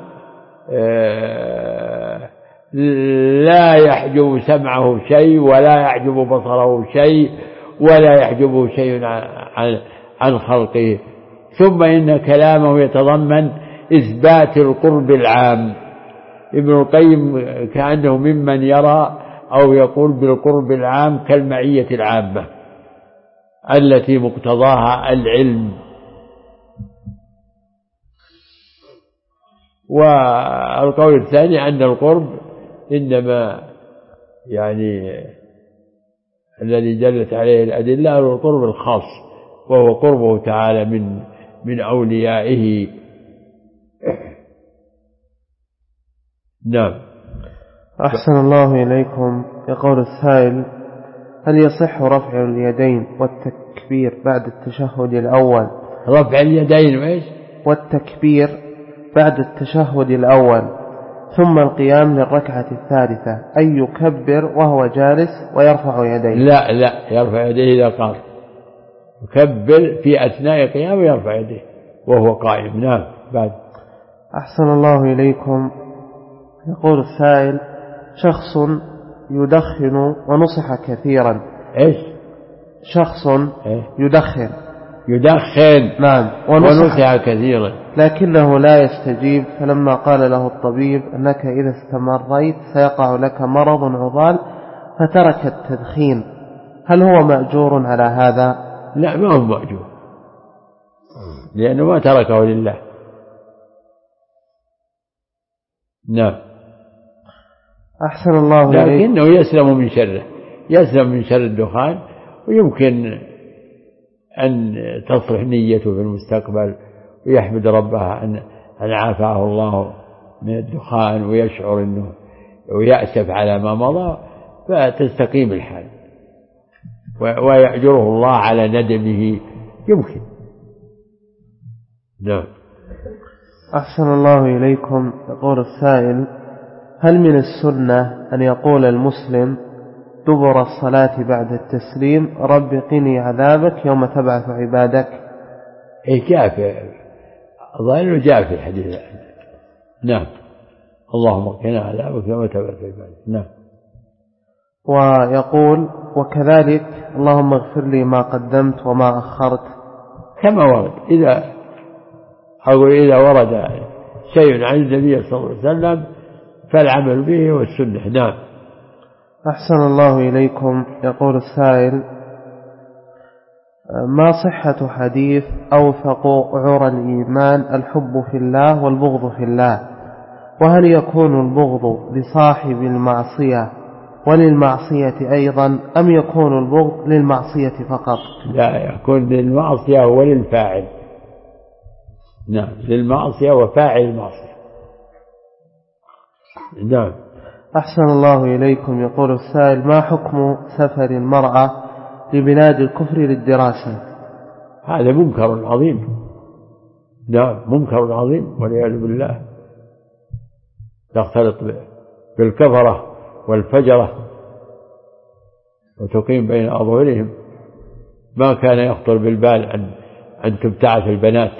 لا يحجب سمعه شيء ولا يحجب بصره شيء ولا يحجبه شيء عن خلقه. ثم إن كلامه يتضمن إثبات القرب العام. ابن القيم كأنه ممن يرى أو يقول بالقرب العام كالمعية العامة التي مقتضاها العلم. والقول الثاني أن القرب إنما يعني الذي دلت عليه الأدلة هو القرب الخاص، وهو قربه تعالى من أوليائه. نعم. أحسن الله إليكم. يقول السائل هل يصح رفع اليدين والتكبير بعد التشهد الأول؟ رفع اليدين وإيش؟ والتكبير بعد التشهد الأول ثم القيام للركعة الثالثة أن يكبر وهو جالس ويرفع يديه. لا يرفع يديه إذا قام، يكبر في أثناء قيامه ويرفع يديه وهو قائم. نعم. بعد. أحسن الله إليكم. يقول السائل: شخص يدخن ونصح كثيرا. إيش؟ شخص يدخن. نعم. ونصح كثيرا لكنه لا يستجيب، فلما قال له الطبيب أنك إذا استمريت سيقع لك مرض عضال فترك التدخين، هل هو مأجور على هذا؟ لا، ما هو مأجور، لأنه ما تركه لله. نعم. أحسن الله إليك. لكنه يسلم من شره، يسلم من شر الدخان، ويمكن أن تصلح نيته في المستقبل ويحمد ربه أن عافاه الله من الدخان، ويشعر أنه ويأسف على ما مضى، فتستقيم الحال ويأجره الله على ندمه، يمكن. نعم. أحسن الله إليكم. يقول السائل: هل من السنة أن يقول المسلم دبر الصلاة بعد التسليم: رب قني عذابك يوم تبعث عبادك؟ جاء في ظاهره، جاء في الحديث. نعم. اللهم قنا عذابك يوم تبعث عبادك. نعم. ويقول: وكذلك اللهم اغفر لي ما قدمت وما أخرت، كما ورد. إذا ورد شيء عن النبي صلى الله عليه وسلم فالعمل به والسنة. نعم. أحسن الله إليكم. يقول السائل: ما صحة حديث أوثق عرى الإيمان الحب في الله والبغض في الله؟ وهل يكون البغض لصاحب المعصية وللمعصية أيضا، أم يكون البغض للمعصية فقط؟ لا، يكون للمعصية وللفاعل. نعم، للمعصية وفاعل المعصية. نعم. أحسن الله إليكم. يقول السائل: ما حكم سفر المرأة لبلاد الكفر للدراسة؟ هذا منكر عظيم. نعم، منكر عظيم والعياذ بالله. تختلط بالكفرة والفجرة وتقيم بين أظهرهم. ما كان يخطر بالبال أن تبتعث البنات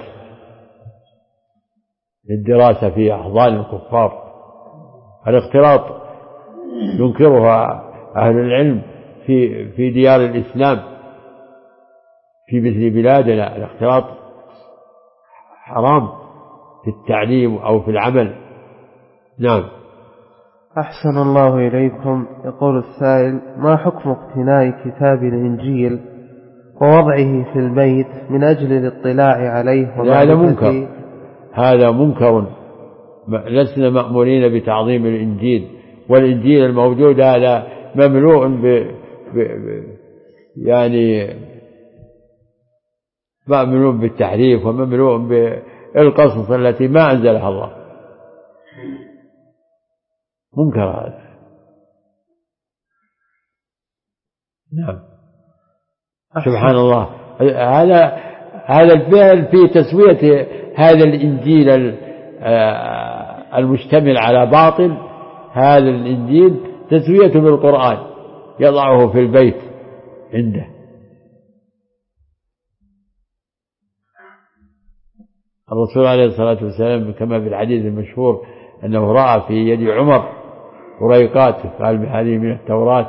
للدراسة في أحضان الكفار. الاختلاط ينكرها أهل العلم في ديار الإسلام، في مثل بلادنا الاختلاط حرام في التعليم أو في العمل. نعم. أحسن الله إليكم. يقول السائل: ما حكم اقتناء كتاب الإنجيل ووضعه في البيت من أجل الاطلاع عليه؟ هذا منكر. لسنا مأمورين بتعظيم الإنجيل، والإنجيل الموجود هذا مملوء يعني مملوء بالتحريف ومملوء بالقصص التي ما أنزلها الله. منكر هذا. نعم. سبحان الله. هذا الفعل في تسوية هذا الإنجيل المشتمل على باطل. هذا الإنجيل تسويته بالقرآن، يضعه في البيت عنده. الرسول عليه الصلاة والسلام كما في الحديث المشهور أنه رأى في يد عمر وريقات، قال: هذه من التوراة.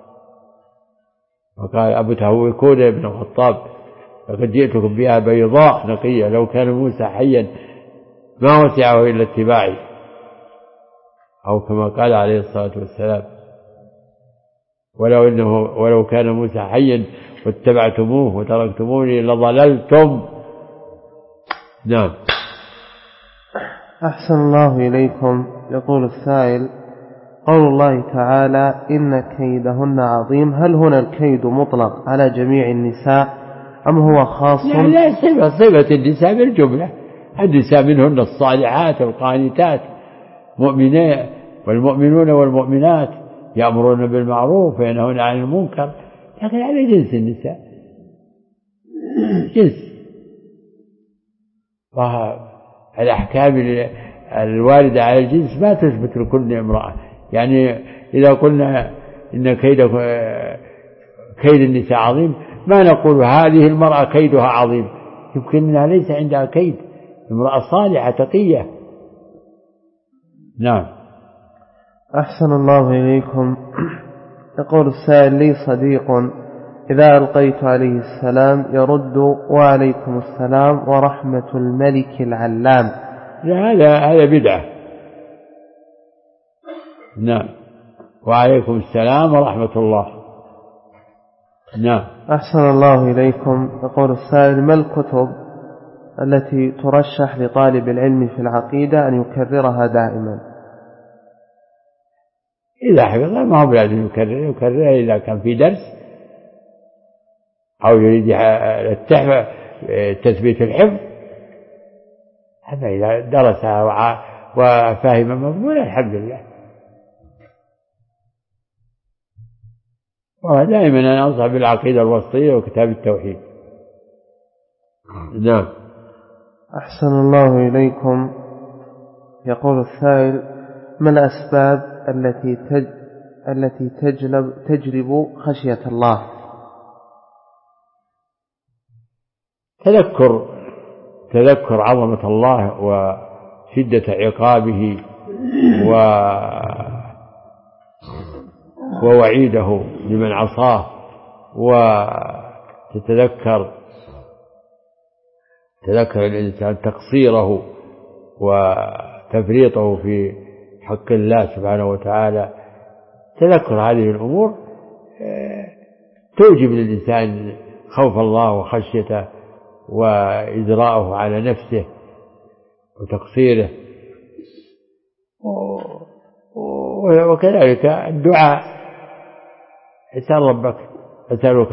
وقال: أبو تهوكون ابن الخطاب لقد جئتكم بها بيضاء نقية، لو كان موسى حيا ما وسعه إلا اتباعي، أو كما قال عليه الصلاة والسلام: ولو كان موسى حيا واتبعتموه وتركتموني لضللتم. نعم. أحسن الله إليكم. يقول السائل: قول الله تعالى: إن كيدهن عظيم، هل هنا الكيد مطلق على جميع النساء أم هو خاص؟ لا، صفة النساء بالجملة. النساء منهن الصالحات القانتات مؤمنات، والمؤمنون والمؤمنات يأمرون بالمعروف وينهون عن المنكر، لكن على جنس النساء، جنس. والأحكام الواردة على الجنس ما تثبت لكل امرأة. يعني إذا قلنا إن كيد النساء عظيم ما نقول هذه المرأة كيدها عظيم، يمكن أنها ليس عندها كيد، امرأة صالحة تقية. نعم. أحسن الله إليكم. يقول السائل: لي صديق إذا ألقيت عليه السلام يرد: وعليكم السلام ورحمة الملك العلام. هذا بدعة. نعم، وعليكم السلام ورحمة الله. نعم. أحسن الله إليكم. يقول السائل: ما الكتب التي ترشح لطالب العلم في العقيدة أن يكررها دائما؟ إذا حفظها ما هو لازم يكررها إذا كان في درس أو يريد تثبيت الحفظ. هذا إذا درسها وفهم مضمونها الحمد لله. ودائما أنا أنصح بالعقيدة الوسطية وكتاب التوحيد. نعم. أحسن الله إليكم. يقول السائل: ما الأسباب التي تجلب خشية الله؟ تذكر عظمة الله وشدة عقابه ووعيده لمن عصاه، وتتذكر الإنسان تقصيره وتفريطه في حق الله سبحانه وتعالى. تذكر هذه الأمور توجب للإنسان خوف الله وخشيته وإجراءه على نفسه وتقصيره. وكذلك الدعاء: اسأل ربك، أسألك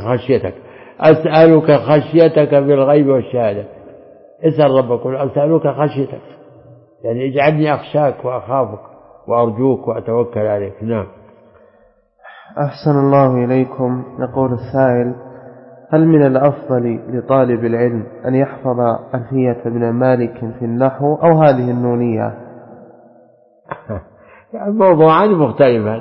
خشيتك بالغيب والشهادة. اسأل ربك أسألك خشيتك، يعني اجعلني أخشاك وأخافك وأرجوك وأتوكل عليك. نعم. أحسن الله إليكم. يقول السائل: هل من الأفضل لطالب العلم أن يحفظ ألفية ابن مالك في النحو أو هذه النونية؟ موضوعان مختلفان،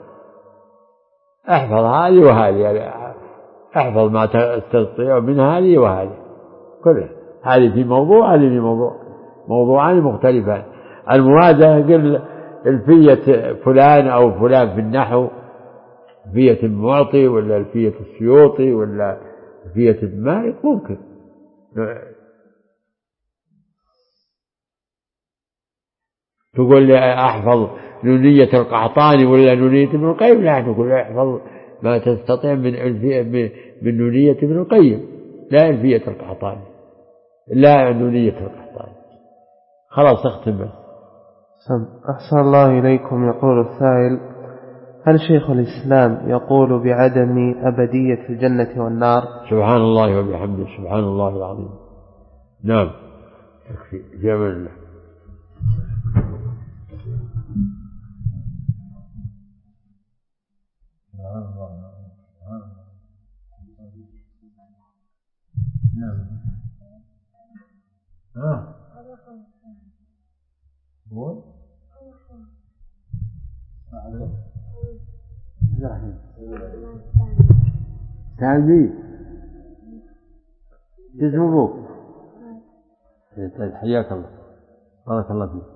احفظ هذه وهذه، يعني احفظ ما تستطيع من هذه وهذه كلها. هذه في موضوع، هذه في موضوع، موضوعان مختلفان. الموازنة قل الفية فلان أو فلان في النحو، الفية المعطي ولا الفية السيوطي ولا الفية ابن مالك، ممكن. تقول لي أحفظ نونية القحطاني ولا نونية ابن القيم؟ لا، نقول احفظ ما تستطيع من نونية ابن القيم، لا ألفية القحطاني، لا نونية القحطاني. خلاص اختم بس. أحسن الله إليكم. يقول السائل: هل شيخ الإسلام يقول بعدم أبدية الجنة والنار؟ سبحان الله وبحمده، سبحان الله العظيم. نعم. يكفي جمال الله. سامي اسمه أبوك. طيب حياك الله، بارك الله فيك.